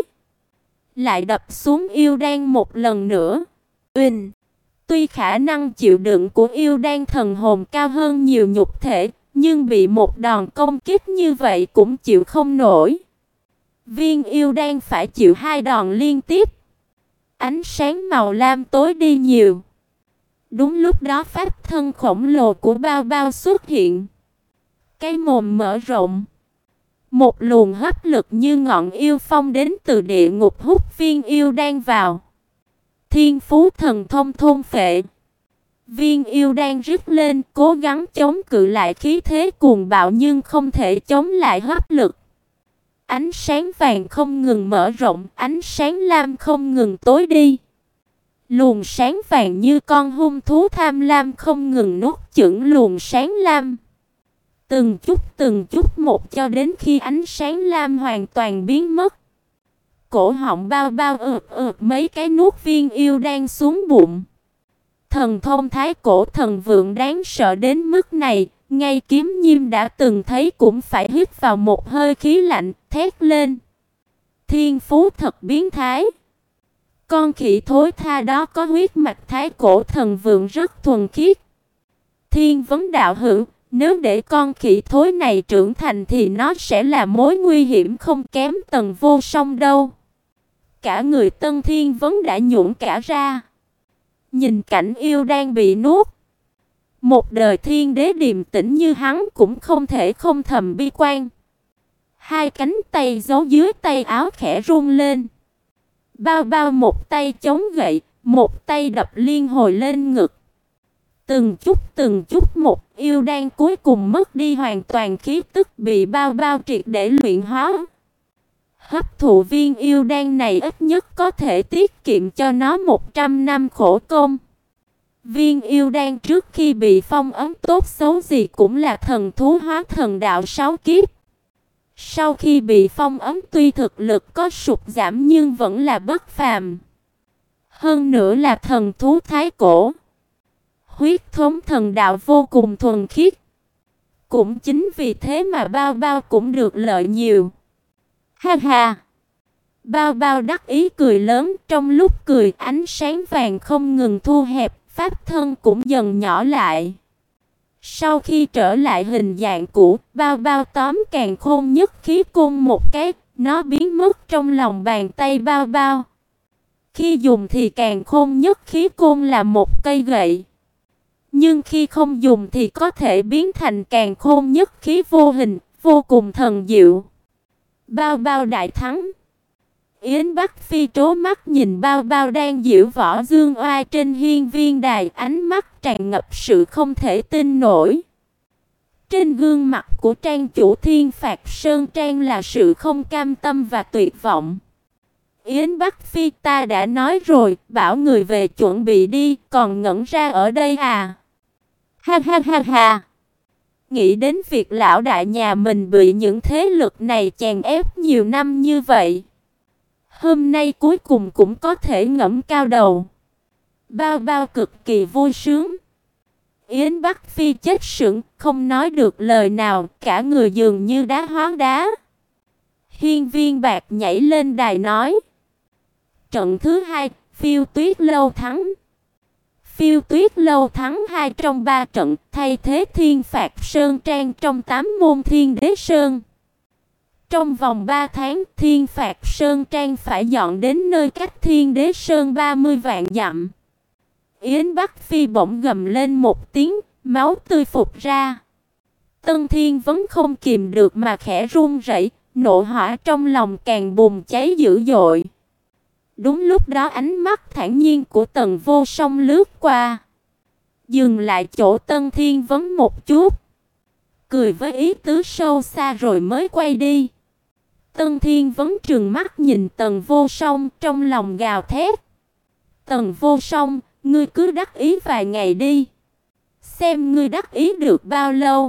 lại đập xuống yêu đan một lần nữa. Uỳnh, tuy khả năng chịu đựng của yêu đan thần hồn cao hơn nhiều nhục thể, nhưng bị một đòn công kích như vậy cũng chịu không nổi. Viên yêu đan phải chịu hai đòn liên tiếp. Ánh sáng màu lam tối đi nhiều. Đúng lúc đó pháp thân khổng lồ của Bao Bao xuất hiện. Cái mồm mở rộng. Một luồng hấp lực như ngọn yêu phong đến từ địa ngục hút viên yêu đan vào. Thiên phú thần thông thôn phệ. Viên yêu đan rít lên, cố gắng chống cự lại khí thế cuồng bạo nhưng không thể chống lại hấp lực. Ánh sáng vàng không ngừng mở rộng, ánh sáng lam không ngừng tối đi. Luồng sáng vàng như con hung thú tham lam không ngừng nuốt chửng luồng sáng lam. Từng chút từng chút một cho đến khi ánh sáng lam hoàn toàn biến mất. Cổ họng Bao Bao ượt ượt mấy cái nuốt viên yêu đan xuống bụng. Thần thông thái cổ thần vượng đáng sợ đến mức này, ngay Kiếm Nhiêm đã từng thấy cũng phải hít vào một hơi khí lạnh, thét lên. Thiên phú thật biến thái. Con khỉ thối tha đó có huyết mạch thái cổ thần vượng rất thuần khiết. Thiên vấn đạo hữu, nếu để con khỉ thối này trưởng thành thì nó sẽ là mối nguy hiểm không kém Tần Vô Song đâu. Cả người Tân Thiên vấn đã nhũn cả ra. Nhìn cảnh yêu đang bị nuốt. Một đời thiên đế điềm tĩnh như hắn cũng không thể không thầm bi quan. Hai cánh tay giấu dưới tay áo khẽ run lên. Bao Bao một tay chống gậy, một tay đập liên hồi lên ngực. Từng chút từng chút một, yêu đan cuối cùng mất đi hoàn toàn khí tức, bị Bao Bao triệt để luyện hóa. Hấp thụ viên yêu đan này ít nhất có thể tiết kiệm cho nó một trăm năm khổ công. Viên yêu đan trước khi bị phong ấn tốt xấu gì cũng là thần thú hóa thần đạo sáu kiếp. Sau khi bị phong ấn tuy thực lực có sụt giảm nhưng vẫn là bất phàm. Hơn nữa là thần thú thái cổ. Huyết thống thần đạo vô cùng thuần khiết. Cũng chính vì thế mà Bao Bao cũng được lợi nhiều. Ha ha! Bao Bao đắc ý cười lớn, trong lúc cười ánh sáng vàng không ngừng thu hẹp, pháp thân cũng dần nhỏ lại. Sau khi trở lại hình dạng cũ, Bao Bao tóm càn khôn nhất khí côn một cái, nó biến mất trong lòng bàn tay Bao Bao. Khi dùng thì càn khôn nhất khí côn là một cây gậy. Nhưng khi không dùng thì có thể biến thành càn khôn nhất khí vô hình, vô cùng thần diệu. Bao Bao đại thắng. Yến Bắc Phi trố mắt nhìn Bao Bao đang diễu võ dương oai trên hiên viên đài, ánh mắt tràn ngập sự không thể tin nổi. Trên gương mặt của trang chủ Thiên Phạt Sơn Trang là sự không cam tâm và tuyệt vọng. Yến Bắc Phi, ta đã nói rồi, bảo người về chuẩn bị đi, còn ngẩn ra ở đây à? Ha ha ha ha! Nghĩ đến việc lão đại nhà mình bị những thế lực này chèn ép nhiều năm như vậy. Hôm nay cuối cùng cũng có thể ngẩng cao đầu. Bao Bao cực kỳ vui sướng. Yến Bắc Phi chết sững, không nói được lời nào, cả người dường như đá hóa đá. Hiên viên bạc nhảy lên đài nói. Trận thứ hai, Phiêu Tuyết Lâu thắng. Phiêu Tuyết Lâu thắng hai trong ba trận, thay thế Thiên Phạt Sơn Trang trong tám môn Thiên Đế Sơn. Trong vòng ba tháng, Thiên Phạt Sơn Trang phải dọn đến nơi cách Thiên Đế Sơn ba mươi vạn dặm. Yến Bắc Phi bỗng gầm lên một tiếng, máu tươi phụt ra. Tân Thiên vẫn không kìm được mà khẽ run rẩy, nộ hỏa trong lòng càng bùng cháy dữ dội. Đúng lúc đó ánh mắt thản nhiên của Tần Vô Song lướt qua, dừng lại chỗ Tân Thiên vấn một chút, cười với ý tứ sâu xa rồi mới quay đi. Tân Thiên vấn trừng mắt nhìn Tần Vô Song, trong lòng gào thét. Tần Vô Song, ngươi cứ đắc ý vài ngày đi. Xem ngươi đắc ý được bao lâu.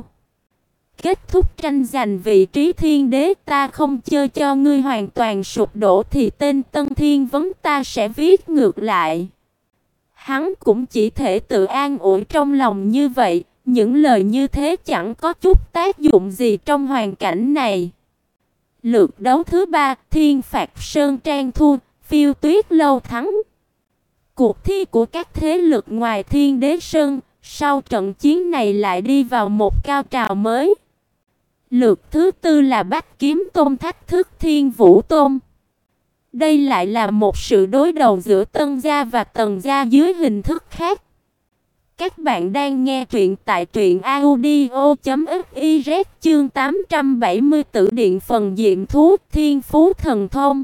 Kết thúc tranh giành vị trí thiên đế, ta không chơi cho ngươi hoàn toàn sụp đổ thì tên Tân Thiên vấn ta sẽ viết ngược lại. Hắn cũng chỉ thể tự an ủi trong lòng như vậy, những lời như thế chẳng có chút tác dụng gì trong hoàn cảnh này. Lượt đấu thứ ba, Thiên Phạt Sơn Trang thua, Phiêu Tuyết Lâu thắng. Cuộc thi của các thế lực ngoài Thiên Đế Sơn, Sau trận chiến này lại đi vào một cao trào mới. Lượt thứ tư là Bách Kiếm Tôn thách thức Thiên Vũ Tôn. Đây lại là một sự đối đầu giữa Tân gia và Tần gia dưới hình thức khác. Các bạn đang nghe truyện tại truyện audio chấm fiz chương tám trăm bảy mươi Tử Điện Phần Diệm Thú Thiên Phú Thần Thông.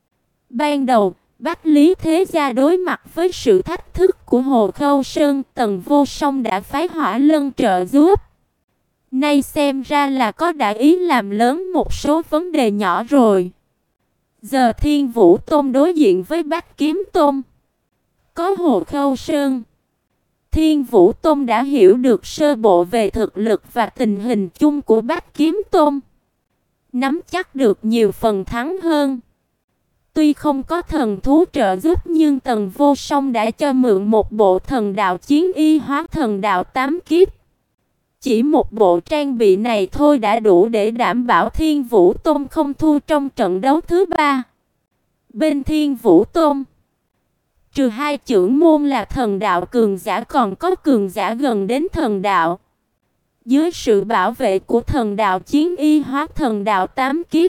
Ban đầu, Bách Lý Thế Gia đối mặt với sự thách thức của Hồ Khâu Sơn, Tần Vô Song đã phái Hỏa Lân trợ giúp. Nay xem ra là có đã ý làm lớn một số vấn đề nhỏ rồi. Giờ Thiên Vũ Tôn đối diện với Bách Kiếm Tôn. Có Hồ Khâu Sơn, Thiên Vũ Tôn đã hiểu được sơ bộ về thực lực và tình hình chung của Bách Kiếm Tôn, nắm chắc được nhiều phần thắng hơn. Tuy không có thần thú trợ giúp nhưng Tần Vô Song đã cho mượn một bộ thần đạo chiến y hóa thần đạo tám kiếp. Chỉ một bộ trang bị này thôi đã đủ để đảm bảo Thiên Vũ Tôn không thua trong trận đấu thứ ba. Bên Thiên Vũ Tôn, trừ hai trưởng môn là thần đạo cường giả còn có cường giả gần đến thần đạo. Dưới sự bảo vệ của thần đạo chiến y hóa thần đạo tám kiếp,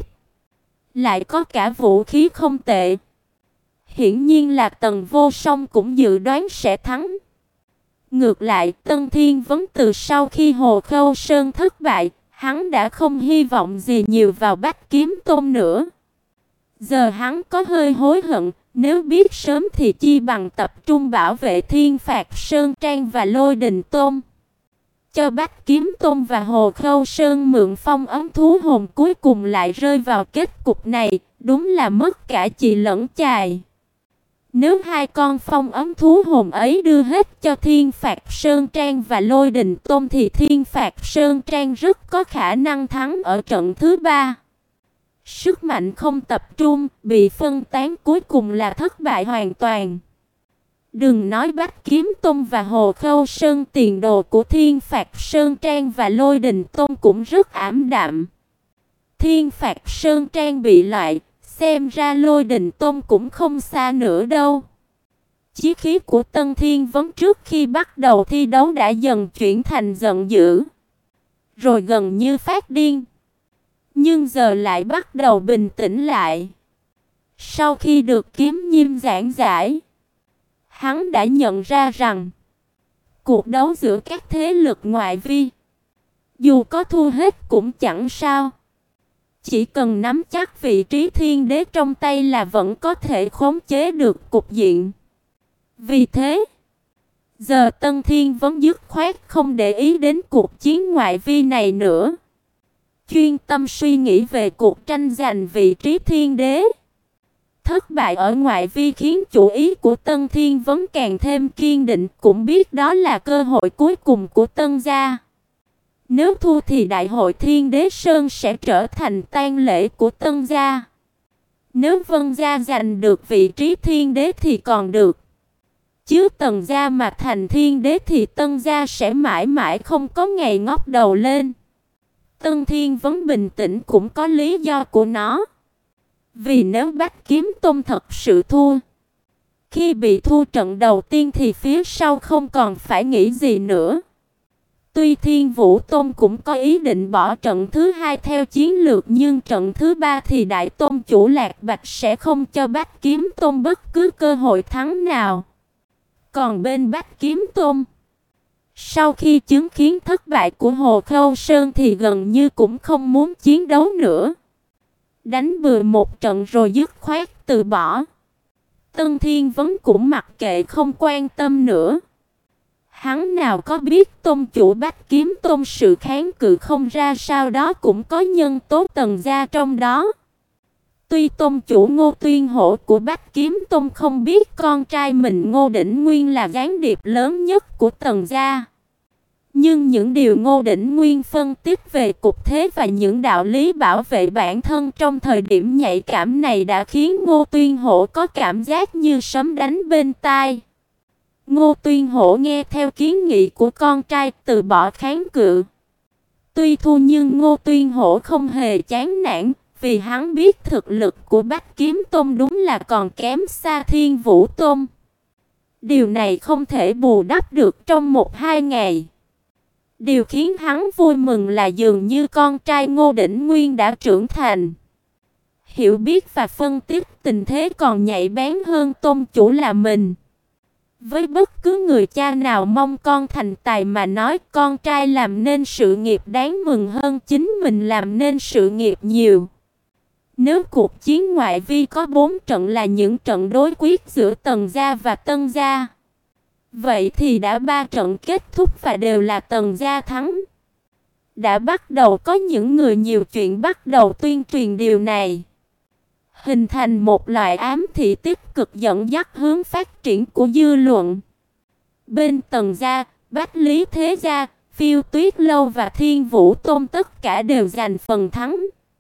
lại có cả vũ khí không tệ. Hiển nhiên là Tần Vô Song cũng dự đoán sẽ thắng. Ngược lại, Tân Thiên Vấn từ sau khi Hồ Khâu Sơn thất bại, hắn đã không hy vọng gì nhiều vào Bách Kiếm Tôn nữa. Giờ hắn có hơi hối hận, nếu biết sớm thì chi bằng tập trung bảo vệ Thiên Phạt Sơn Trang và Lôi Đình Tôn. Cho Bách Kiếm Tôn và Hồ Khâu Sơn mượn phong ấn thú hồn, cuối cùng lại rơi vào kết cục này, đúng là mất cả chì lẫn chài. Nếu hai con phong ấn thú hồn ấy đưa hết cho Thiên Phạt Sơn Trang và Lôi Đình Tôn thì Thiên Phạt Sơn Trang rất có khả năng thắng ở trận thứ ba. Sức mạnh không tập trung, bị phân tán, cuối cùng là thất bại hoàn toàn. Đừng nói Bách Kiếm Tôn và Hồ Khâu Sơn, tiền đồ của Thiên Phạt Sơn Trang và Lôi Đình Tôn cũng rất ảm đạm. Thiên Phạt Sơn Trang bị loại, xem ra Lôi Đình Tôn cũng không xa nữa đâu. Chí khí của Tân Thiên Vấn trước khi bắt đầu thi đấu đã dần chuyển thành giận dữ, rồi gần như phát điên. Nhưng giờ lại bắt đầu bình tĩnh lại. Sau khi được Kiếm Nhiêm giảng giải, hắn đã nhận ra rằng cuộc đấu giữa các thế lực ngoại vi, dù có thua hết cũng chẳng sao. Chỉ cần nắm chắc vị trí thiên đế trong tay là vẫn có thể khống chế được cục diện. Vì thế, giờ Tân Thiên Vấn dứt khoát không để ý đến cuộc chiến ngoại vi này nữa, chuyên tâm suy nghĩ về cuộc tranh giành vị trí thiên đế. Thất bại ở ngoại vi khiến chủ ý của Tân Thiên Vấn càng thêm kiên định, cũng biết đó là cơ hội cuối cùng của Tân gia. Nếu thua thì Đại hội Thiên Đế Sơn sẽ trở thành tang lễ của Tân gia. Nếu Vân gia giành được vị trí thiên đế thì còn được, chứ Tần gia mà thành thiên đế thì Tân gia sẽ mãi mãi không có ngày ngóc đầu lên. Tân Thiên Vấn bình tĩnh cũng có lý do của nó. Vì nếu Bách Kiếm Tôn thật sự thua, khi bị thua trận đầu tiên thì phía sau không còn phải nghĩ gì nữa. Tuy Thiên Vũ Tôn cũng có ý định bỏ trận thứ hai theo chiến lược, nhưng trận thứ ba thì Đại Tôn chủ Lạc Bạch sẽ không cho Bách Kiếm Tôn bất cứ cơ hội thắng nào. Còn bên Bách Kiếm Tôn, sau khi chứng kiến thất bại của Hồ Khâu Sơn thì gần như cũng không muốn chiến đấu nữa. Đánh bừa một trận rồi dứt khoát từ bỏ. Tân Thiên Vấn cũng mặc kệ, không quan tâm nữa. Hắn nào có biết tôn chủ Bách Kiếm Tôn sự kháng cự không ra sao, đó cũng có nhân tố Tần gia trong đó. Tuy tôn chủ Ngô Tuyên Hổ của Bách Kiếm Tôn không biết con trai mình Ngô Đỉnh Nguyên là gián điệp lớn nhất của Tần gia, nhưng những điều Ngô Đỉnh Nguyên phân tích về cục thế và những đạo lý bảo vệ bản thân trong thời điểm nhạy cảm này đã khiến Ngô Tuyên Hổ có cảm giác như sấm đánh bên tai. Ngô Tuyên Hổ nghe theo kiến nghị của con trai, từ bỏ kháng cự. Tuy thua nhưng Ngô Tuyên Hổ không hề chán nản, vì hắn biết thực lực của Bách Kiếm Tôn đúng là còn kém xa Thiên Vũ Tôn. Điều này không thể bù đắp được trong một hai ngày. Điều khiến hắn vui mừng là dường như con trai Ngô Đỉnh Nguyên đã trưởng thành. Hiểu biết và phân tích tình thế còn nhạy bén hơn tôn chủ là mình. Với bất cứ người cha nào mong con thành tài mà nói, con trai làm nên sự nghiệp đáng mừng hơn chính mình làm nên sự nghiệp nhiều. Nếu cuộc chiến ngoại vi có bốn trận là những trận đối quyết giữa Tần gia và Tân gia, vậy thì đã ba trận kết thúc và đều là Tần gia thắng. Đã bắt đầu có những người nhiều chuyện bắt đầu tuyên truyền điều này, hình thành một loại ám thị tích cực dẫn dắt hướng phát triển của dư luận. Bên Tần gia, Bách Lý Thế gia, Phiêu Tuyết Lâu và Thiên Vũ Tôn tất cả đều giành phần thắng.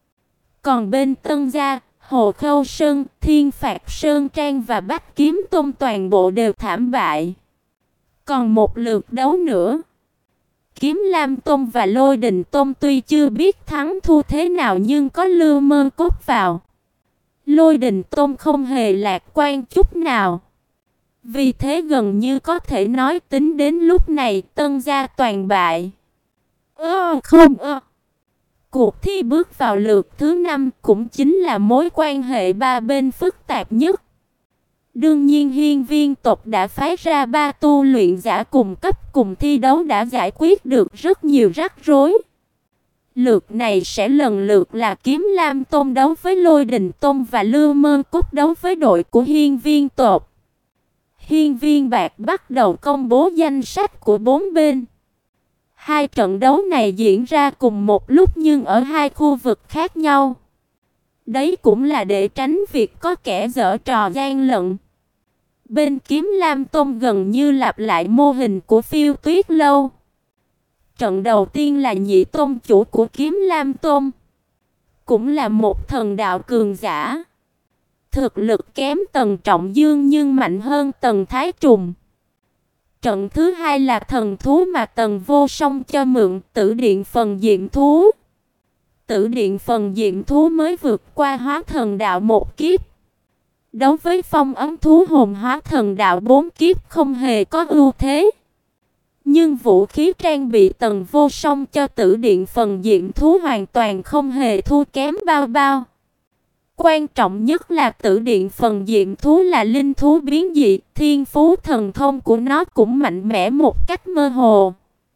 Còn bên Tân gia, Hồ Khâu Sơn, Thiên Phạt Sơn Trang và Bách Kiếm Tôn toàn bộ đều thảm bại. Còn một lượt đấu nữa, Kiếm Lam Tôn và Lôi Đình Tôn tuy chưa biết thắng thua thế nào nhưng có Lưu Mơ Cốt vào, Lôi Đình Tôn không hề lạc quan chút nào. Vì thế gần như có thể nói tính đến lúc này Tân gia toàn bại. Ơ không ơ. Cuộc thi bước vào lượt thứ năm cũng chính là mối quan hệ ba bên phức tạp nhất. Đương nhiên Hiên Viên tộc đã phái ra ba tu luyện giả cùng cấp cùng thi đấu đã giải quyết được rất nhiều rắc rối. Lượt này sẽ lần lượt là Kiếm Lam Tôn đấu với Lôi Đình Tôn và Lưu Mơ Cốt đấu với đội của Hiên Viên tộc. Hiên Viên Bạc bắt đầu công bố danh sách của bốn bên. Hai trận đấu này diễn ra cùng một lúc nhưng ở hai khu vực khác nhau. Đấy cũng là để tránh việc có kẻ giở trò gian lận. Bên Kiếm Lam Tôn gần như lặp lại mô hình của Phiêu Tuyết Lâu. Trận đầu tiên là nhị tôn chủ của Kiếm Lam Tôn, cũng là một thần đạo cường giả. Thực lực kém Tần Trọng Dương nhưng mạnh hơn Tần Thái Trùng. Trận thứ hai là thần thú mà Tần Vô Song cho mượn, Tử Điện Phần Diệm Thú. Tử Điện Phần Diệm Thú mới vượt qua hóa thần đạo một kiếp. Đấu với Phong Ấm Thú hồn hóa thần đạo bốn kiếp không hề có ưu thế. Nhưng vũ khí trang bị Tần Vô Song cho Tử Điện Phần Diệm Thú hoàn toàn không hề thua kém bao bao. Quan trọng nhất là Tử Điện Phần Diệm Thú là linh thú biến dị, thiên phú thần thông của nó cũng mạnh mẽ một cách mơ hồ.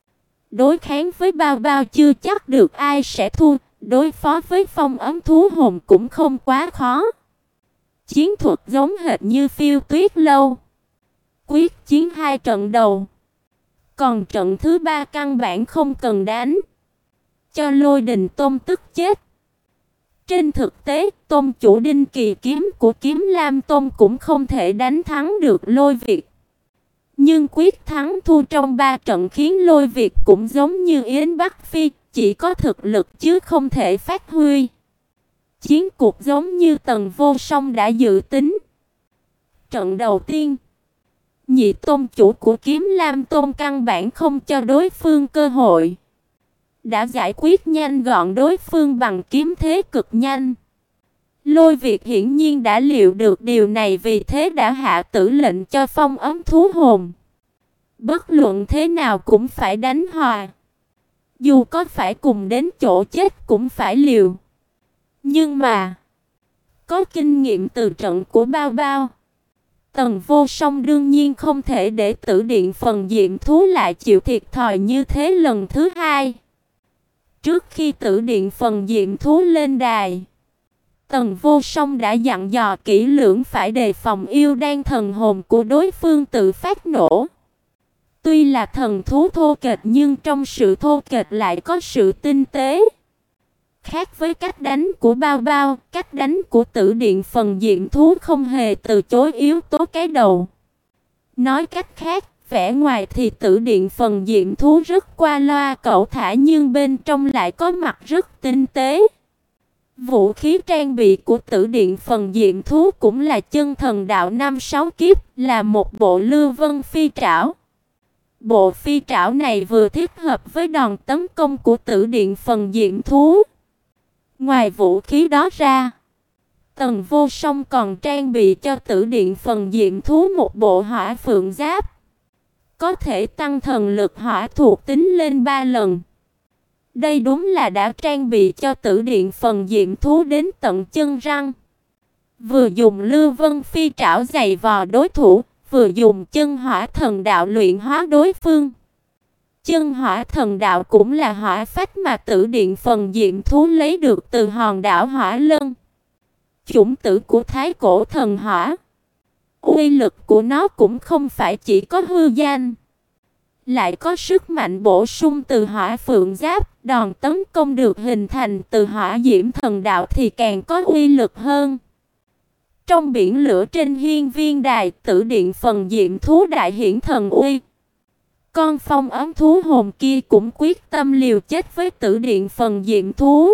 Đối kháng với bao bao chưa chắc được ai sẽ thua, đối phó với Phong Ấm Thú hồn cũng không quá khó. Chiến thuật giống hệt như Phiêu Tuyết Lâu. Quyết chiến hai trận đầu. Còn trận thứ ba căn bản không cần đánh, cho Lôi Đình Tôn tức chết. Trên thực tế, tôn chủ Đinh Kỳ kiếm của Kiếm Lam Tôn cũng không thể đánh thắng được Lôi Việt. Nhưng quyết thắng thua trong ba trận khiến Lôi Việt cũng giống như Yến Bắc Phi, chỉ có thực lực chứ không thể phát huy. Chiến cuộc giống như Tần Vô Song đã dự tính. Trận đầu tiên, nhị tôn chủ của Kiếm Lam Tôn căn bản không cho đối phương cơ hội, đã giải quyết nhanh gọn đối phương bằng kiếm thế cực nhanh. Lôi Việt hiển nhiên đã liệu được điều này, vì thế đã hạ tử lệnh cho Phong Ấm Thú hồn. Bất luận thế nào cũng phải đánh hòa. Dù có phải cùng đến chỗ chết cũng phải liều. Nhưng mà, có kinh nghiệm từ trận của Bao Bao, Tần Vô Song đương nhiên không thể để Tử Điện Phần Diệm Thú lại chịu thiệt thòi như thế lần thứ hai. Trước khi Tử Điện Phần Diệm Thú lên đài, Tần Vô Song đã dặn dò kỹ lưỡng phải đề phòng yêu đan thần hồn của đối phương tự phát nổ. Tuy là thần thú thô kệch nhưng trong sự thô kệch lại có sự tinh tế. Khác với cách đánh của Bao Bao, cách đánh của Tử Điện Phần Diệm Thú không hề từ chối yếu tố cái đầu. Nói cách khác, vẻ ngoài thì Tử Điện Phần Diệm Thú rất qua loa cẩu thả nhưng bên trong lại có mặt rất tinh tế. Vũ khí trang bị của Tử Điện Phần Diệm Thú cũng là chân thần đạo năm sáu kiếp, là một bộ Lưu Vân Phi Trảo. Bộ phi trảo này vừa thích hợp với đòn tấn công của Tử Điện Phần Diệm Thú. Ngoài vũ khí đó ra, Tần Vô Song còn trang bị cho Tử Điện Phần Diệm thú một bộ hỏa phượng giáp, có thể tăng thần lực hỏa thuộc tính lên ba lần. Đây đúng là đã trang bị cho Tử Điện Phần Diệm thú đến tận chân răng. Vừa dùng Lưu Vân Phi trảo giày vò đối thủ, vừa dùng chân hỏa thần đạo luyện hóa đối phương. Chân hỏa thần đạo cũng là hỏa phách mà Tử Điện Phần Diệm thú lấy được từ hòn đảo Hỏa Lân, chủng tử của Thái Cổ thần hỏa. Uy lực của nó cũng không phải chỉ có hư danh, lại có sức mạnh bổ sung từ hỏa phượng giáp. Đòn tấn công được hình thành từ hỏa diễm thần đạo thì càng có uy lực hơn. Trong biển lửa trên hiên viên đài, Tử Điện Phần Diệm thú đại hiển thần uy. Con phong ấm thú hồn kia cũng quyết tâm liều chết với Tử Điện Phần Diệm thú.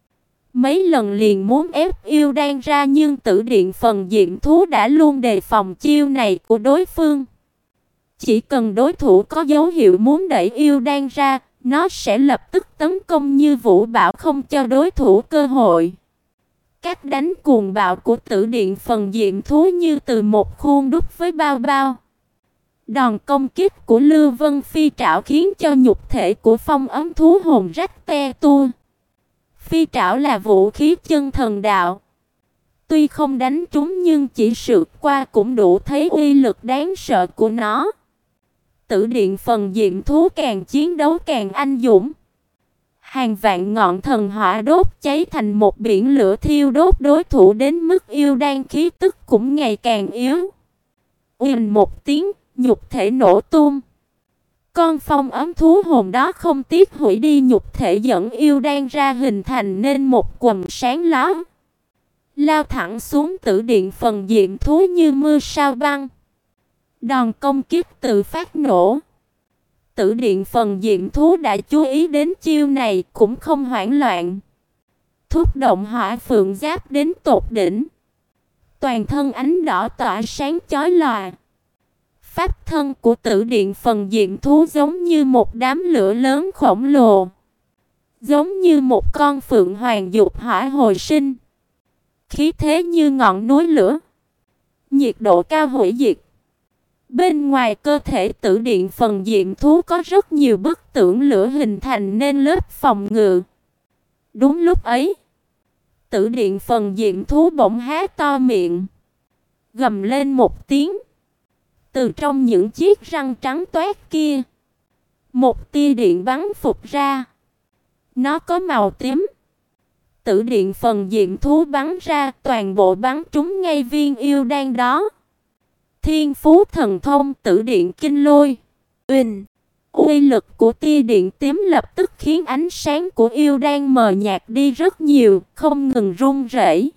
Mấy lần liền muốn ép yêu đan ra, nhưng Tử Điện Phần Diệm thú đã luôn đề phòng chiêu này của đối phương. Chỉ cần đối thủ có dấu hiệu muốn đẩy yêu đan ra, nó sẽ lập tức tấn công như vũ bão, không cho đối thủ cơ hội. Cách đánh cuồng bạo của Tử Điện Phần Diệm thú như từ một khuôn đúc với bao bao. Đòn công kích của Lưu Vân Phi trảo khiến cho nhục thể của phong ấm thú hồn rách te tua. Phi trảo là vũ khí chân thần đạo. Tuy không đánh trúng nhưng chỉ sượt qua cũng đủ thấy uy lực đáng sợ của nó. Tử Điện Phần Diệm thú càng chiến đấu càng anh dũng. Hàng vạn ngọn thần hỏa đốt cháy thành một biển lửa thiêu đốt đối thủ đến mức yêu đan khí tức cũng ngày càng yếu. Uỳnh một tiếng, nhục thể nổ tung. Con phong ấm thú hồn đó không tiếc hủy đi nhục thể dẫn yêu đan ra, hình thành nên một quầng sáng ló, lao thẳng xuống Tử Điện Phần Diệm thú như mưa sao băng. Đòn công kích tự phát nổ. Tử Điện Phần Diệm thú đã chú ý đến chiêu này, cũng không hoảng loạn. Thúc động hỏa phượng giáp đến tột đỉnh. Toàn thân ánh đỏ tỏa sáng chói lòa. Pháp thân của Tử Điện Phần Diệm thú giống như một đám lửa lớn khổng lồ, giống như một con phượng hoàng dục hỏa hồi sinh. Khí thế như ngọn núi lửa, nhiệt độ cao hủy diệt. Bên ngoài cơ thể Tử Điện Phần Diệm thú có rất nhiều bức tượng lửa hình thành nên lớp phòng ngự. Đúng lúc ấy, Tử Điện Phần Diệm thú bỗng há to miệng, gầm lên một tiếng. Từ trong những chiếc răng trắng toát kia, một tia điện bắn phụt ra. Nó có màu tím. Tử Điện Phần Diệm thú bắn ra, toàn bộ bắn trúng ngay viên yêu đan đó. Thiên phú thần thông Tử Điện Kinh Lôi. Uỳnh, uy lực của tia điện tím lập tức khiến ánh sáng của yêu đan mờ nhạt đi rất nhiều, không ngừng rung rẩy.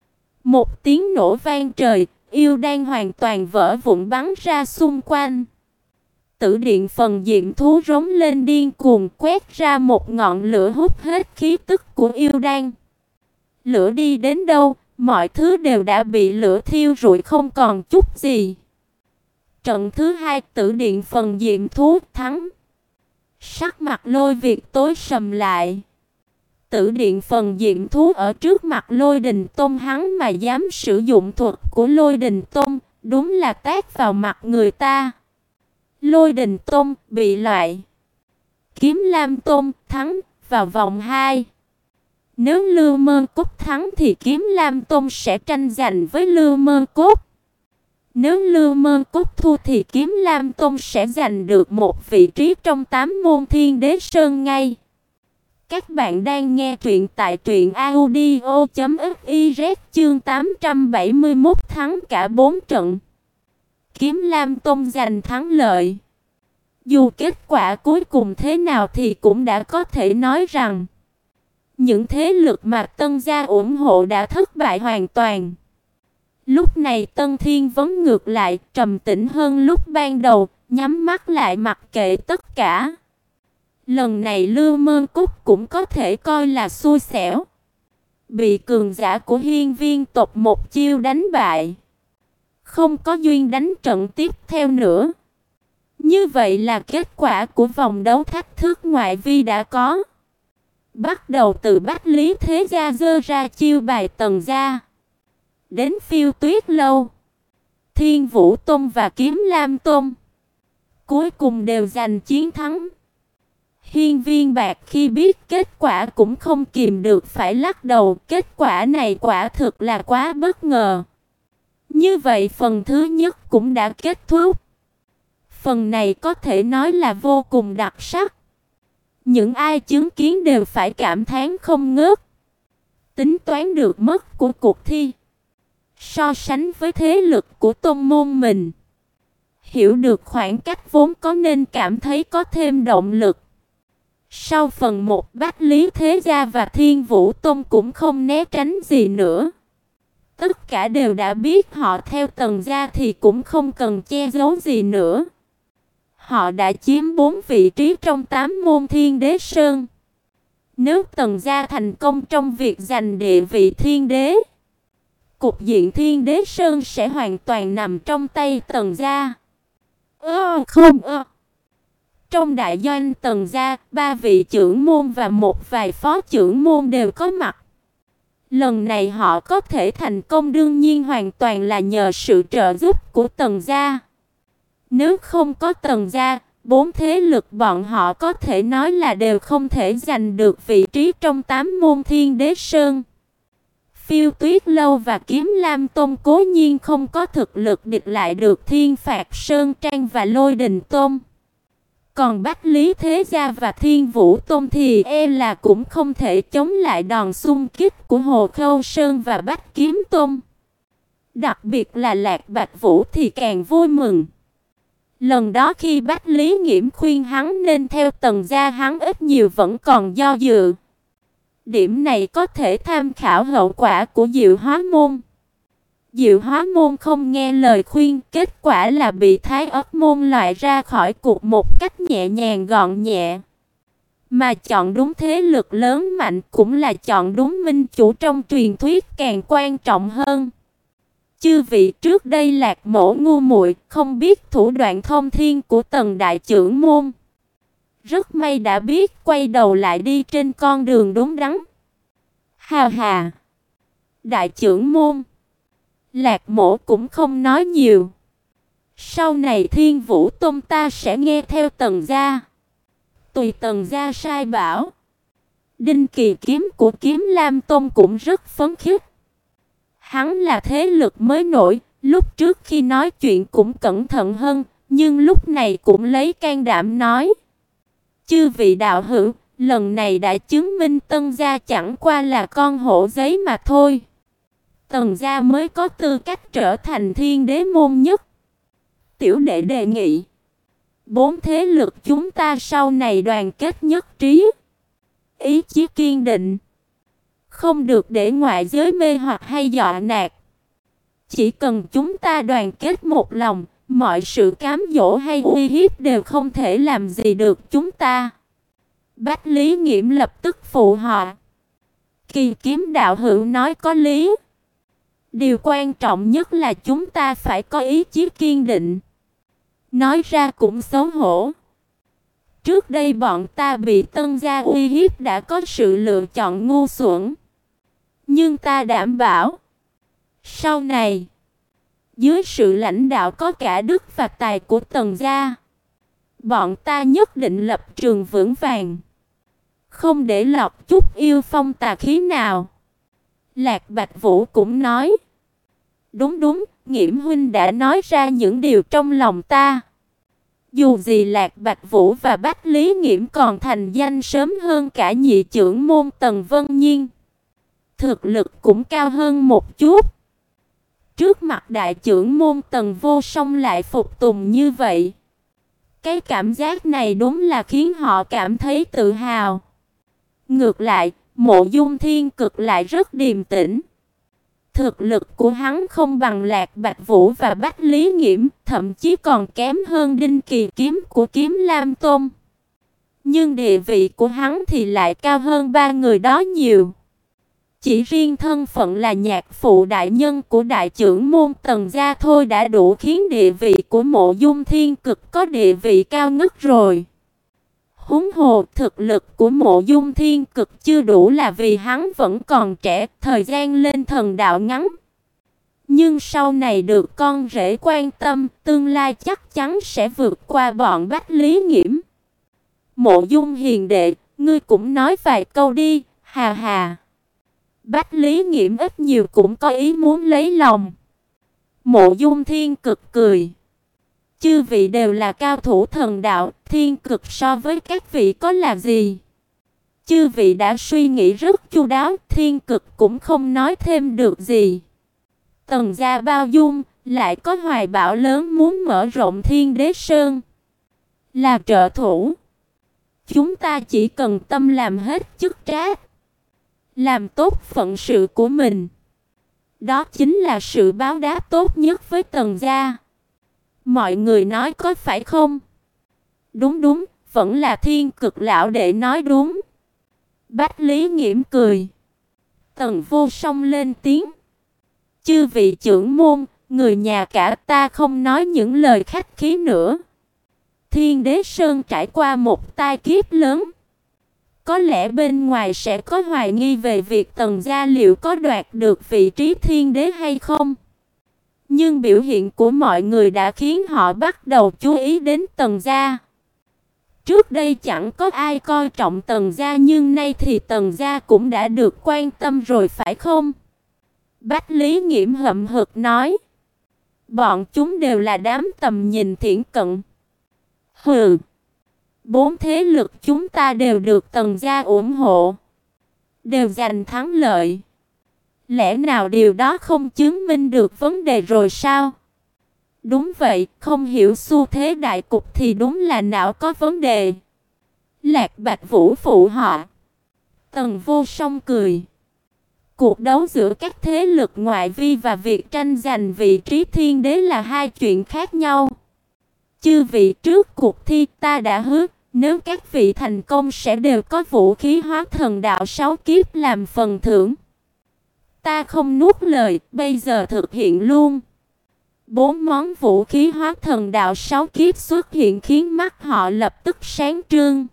Một tiếng nổ vang trời, yêu đan hoàn toàn vỡ vụn bắn ra xung quanh. Tử Điện Phần Diệm thú rống lên điên cuồng, quét ra một ngọn lửa hút hết khí tức của yêu đan. Lửa đi đến đâu, mọi thứ đều đã bị lửa thiêu rụi không còn chút gì. Trận thứ hai, Tử Điện Phần Diệm thú thắng. Sắc mặt Lôi Việt tối sầm lại. Tử Điện Phần Diệm thú ở trước mặt Lôi Đình Tôn, hắn mà dám sử dụng thuật của Lôi Đình Tôn, đúng là tát vào mặt người ta. Lôi Đình Tôn bị loại. Kiếm Lam Tôn thắng vào vòng hai. Nếu Lưu Mơ Cốt thắng thì Kiếm Lam Tôn sẽ tranh giành với Lưu Mơ Cốt. Nếu Lưu Mơ Cốt thua thì Kiếm Lam Tôn sẽ giành được một vị trí trong tám môn Thiên Đế Sơn ngay. Các bạn đang nghe truyện tại truyện audio chấm fiz, chương tám trăm bảy mươi mốt thắng cả bốn trận. Kiếm Lam Tôn giành thắng lợi. Dù kết quả cuối cùng thế nào thì cũng đã có thể nói rằng những thế lực mà Tân gia ủng hộ đã thất bại hoàn toàn. Lúc này Tân Thiên Vấn ngược lại trầm tĩnh hơn lúc ban đầu, nhắm mắt lại mặc kệ tất cả. Lần này Lưu Mơ Cốt cũng có thể coi là xui xẻo, bị cường giả của Hiên Viên tộc một chiêu đánh bại, không có duyên đánh trận tiếp theo nữa. Như vậy là kết quả của vòng đấu thách thức ngoại vi đã có. Bắt đầu từ Bách Lý Thế Gia giơ ra chiêu bài Tần gia, đến Phiêu Tuyết Lâu, Thiên Vũ Tông và Kiếm Lam Tông, cuối cùng đều giành chiến thắng. Hiên Viên Bạc khi biết kết quả cũng không kìm được phải lắc đầu, kết quả này quả thực là quá bất ngờ. Như vậy phần thứ nhất cũng đã kết thúc. Phần này có thể nói là vô cùng đặc sắc. Những ai chứng kiến đều phải cảm thán không ngớt. Tính toán được mất của cuộc thi, so sánh với thế lực của tôn môn mình, hiểu được khoảng cách vốn có nên cảm thấy có thêm động lực. Sau phần một, Bách Lý Thế Gia và Thiên Vũ Tông cũng không né tránh gì nữa. Tất cả đều đã biết họ theo Tần gia thì cũng không cần che giấu gì nữa. Họ đã chiếm bốn vị trí trong tám môn Thiên Đế Sơn. Nếu Tần gia thành công trong việc giành địa vị Thiên Đế, cục diện Thiên Đế Sơn sẽ hoàn toàn nằm trong tay Tần gia. Ơ không ơ. Trong đại doanh Tần gia, ba vị trưởng môn và một vài phó trưởng môn đều có mặt. Lần này họ có thể thành công đương nhiên hoàn toàn là nhờ sự trợ giúp của Tần gia. Nếu không có Tần gia, bốn thế lực bọn họ có thể nói là đều không thể giành được vị trí trong tám môn Thiên Đế Sơn. Phiêu Tuyết Lâu và Kiếm Lam Tông cố nhiên không có thực lực địch lại được Thiên Phạt Sơn Trang và Lôi Đình Tông. Còn Bách Lý Thế Gia và Thiên Vũ Tông thì e là cũng không thể chống lại đòn xung kích của Hồ Khâu Sơn và Bách Kiếm Tông. Đặc biệt là Lạc Bạch Vũ thì càng vui mừng. Lần đó khi Bách Lý Nghiễm khuyên hắn nên theo Tần gia, hắn ít nhiều vẫn còn do dự. Điểm này có thể tham khảo hậu quả của Diệu Hóa Môn. Diệu Hóa Môn không nghe lời khuyên, kết quả là bị Thái Ất Môn loại ra khỏi cuộc một cách nhẹ nhàng gọn nhẹ. Mà chọn đúng thế lực lớn mạnh cũng là chọn đúng minh chủ trong truyền thuyết càng quan trọng hơn. Chư vị, trước đây Lạc Mỗ ngu muội không biết thủ đoạn thông thiên của Tần đại trưởng môn. Rất may đã biết quay đầu lại đi trên con đường đúng đắn. Hà hà. Đại trưởng môn. Lạc Mỗ cũng không nói nhiều. Sau này Thiên Vũ Tông ta sẽ nghe theo Tần gia. Tùy Tần gia sai bảo. Đinh Kỳ Kiếm của Kiếm Lam Tông cũng rất phấn khích. Hắn là thế lực mới nổi, lúc trước khi nói chuyện cũng cẩn thận hơn, nhưng lúc này cũng lấy can đảm nói. Chư vị đạo hữu, lần này đã chứng minh Tần gia chẳng qua là con hổ giấy mà thôi. Tần gia mới có tư cách trở thành Thiên Đế môn nhất. Tiểu đệ đề nghị, bốn thế lực chúng ta sau này đoàn kết nhất trí, ý chí kiên định, không được để ngoại giới mê hoặc hay dọa nạt. Chỉ cần chúng ta đoàn kết một lòng, mọi sự cám dỗ hay uy hiếp đều không thể làm gì được chúng ta. Bách Lý Nghiễm lập tức phụ họa. Kỳ Kiếm đạo hữu nói có lý. Điều quan trọng nhất là chúng ta phải có ý chí kiên định. Nói ra cũng xấu hổ. Trước đây bọn ta bị Tần gia uy hiếp đã có sự lựa chọn ngu xuẩn. Nhưng ta đảm bảo, sau này, dưới sự lãnh đạo có cả đức và tài của Tần gia, bọn ta nhất định lập trường vững vàng, không để lọt chút yêu phong tà khí nào. Lạc Bạch Vũ cũng nói, đúng đúng, Nghiễm huynh đã nói ra những điều trong lòng ta. Dù gì Lạc Bạch Vũ và Bách Lý Nghiễm còn thành danh sớm hơn cả nhị trưởng môn Tần Vân Nhiên, thực lực cũng cao hơn một chút. Trước mặt đại trưởng môn Tần Vô Song lại phục tùng như vậy, cái cảm giác này đúng là khiến họ cảm thấy tự hào. Ngược lại, Mộ Dung Thiên Cực lại rất điềm tĩnh. Thực lực của hắn không bằng Lạc Bạch Vũ và Bách Lý Nghiễm, thậm chí còn kém hơn Đinh Kỳ Kiếm của Kiếm Lam Tông. Nhưng địa vị của hắn thì lại cao hơn ba người đó nhiều. Chỉ riêng thân phận là nhạc phụ đại nhân của đại trưởng môn Tần gia thôi đã đủ khiến địa vị của Mộ Dung Thiên Cực có địa vị cao ngất rồi. Huống hồ, thực lực của Mộ Dung Thiên Cực chưa đủ là vì hắn vẫn còn trẻ, thời gian lên thần đạo ngắn. Nhưng sau này được con rể quan tâm, tương lai chắc chắn sẽ vượt qua bọn Bách Lý Nghiễm. Mộ Dung hiền đệ, ngươi cũng nói vài câu đi, hà hà. Bách Lý Nghiễm ít nhiều cũng có ý muốn lấy lòng. Mộ Dung Thiên Cực cười. Chư vị đều là cao thủ thần đạo, Thiên Cực so với các vị có là gì? Chư vị đã suy nghĩ rất chu đáo, Thiên Cực cũng không nói thêm được gì. Tần gia bao dung, lại có hoài bão lớn muốn mở rộng Thiên Đế Sơn. Là trợ thủ. Chúng ta chỉ cần tâm làm hết chức trách, làm tốt phận sự của mình. Đó chính là sự báo đáp tốt nhất với Tần gia. Mọi người nói có phải không? Đúng đúng, vẫn là Thiên Cực lão đệ nói đúng. Bách Lý Nghiễm cười. Tần Vô Song lên tiếng. Chư vị trưởng môn, người nhà cả, ta không nói những lời khách khí nữa. Thiên Đế Sơn trải qua một tai kiếp lớn. Có lẽ bên ngoài sẽ có hoài nghi về việc Tần gia liệu có đoạt được vị trí thiên đế hay không. Nhưng biểu hiện của mọi người đã khiến họ bắt đầu chú ý đến Tần gia. Trước đây chẳng có ai coi trọng Tần gia, nhưng nay thì Tần gia cũng đã được quan tâm rồi phải không? Bách Lý Nghiễm hậm hực nói. Bọn chúng đều là đám tầm nhìn thiển cận. Hừ. Bốn thế lực chúng ta đều được Tần gia ủng hộ, đều giành thắng lợi. Lẽ nào điều đó không chứng minh được vấn đề rồi sao? Đúng vậy, không hiểu xu thế đại cục thì đúng là não có vấn đề. Lạc Bạch Vũ phụ họ. Tần Vô Song cười. Cuộc đấu giữa các thế lực ngoại vi và việc tranh giành vị trí thiên đế là hai chuyện khác nhau. Chư vị, trước cuộc thi ta đã hứa, nếu các vị thành công sẽ đều có vũ khí hóa thần đạo sáu kiếp làm phần thưởng. Ta không nuốt lời, bây giờ thực hiện luôn. Bốn món vũ khí hóa thần đạo sáu kiếp xuất hiện khiến mắt họ lập tức sáng trương.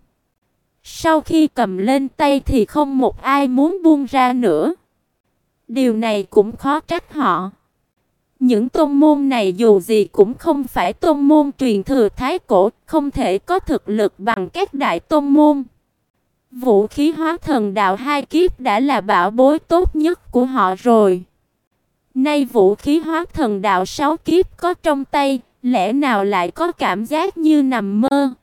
Sau khi cầm lên tay thì không một ai muốn buông ra nữa. Điều này cũng khó trách họ. Những tôn môn này dù gì cũng không phải tôn môn truyền thừa thái cổ, không thể có thực lực bằng các đại tôn môn. Vũ khí hóa thần đạo hai kiếp đã là bảo bối tốt nhất của họ rồi. Nay vũ khí hóa thần đạo sáu kiếp có trong tay, lẽ nào lại có cảm giác như nằm mơ?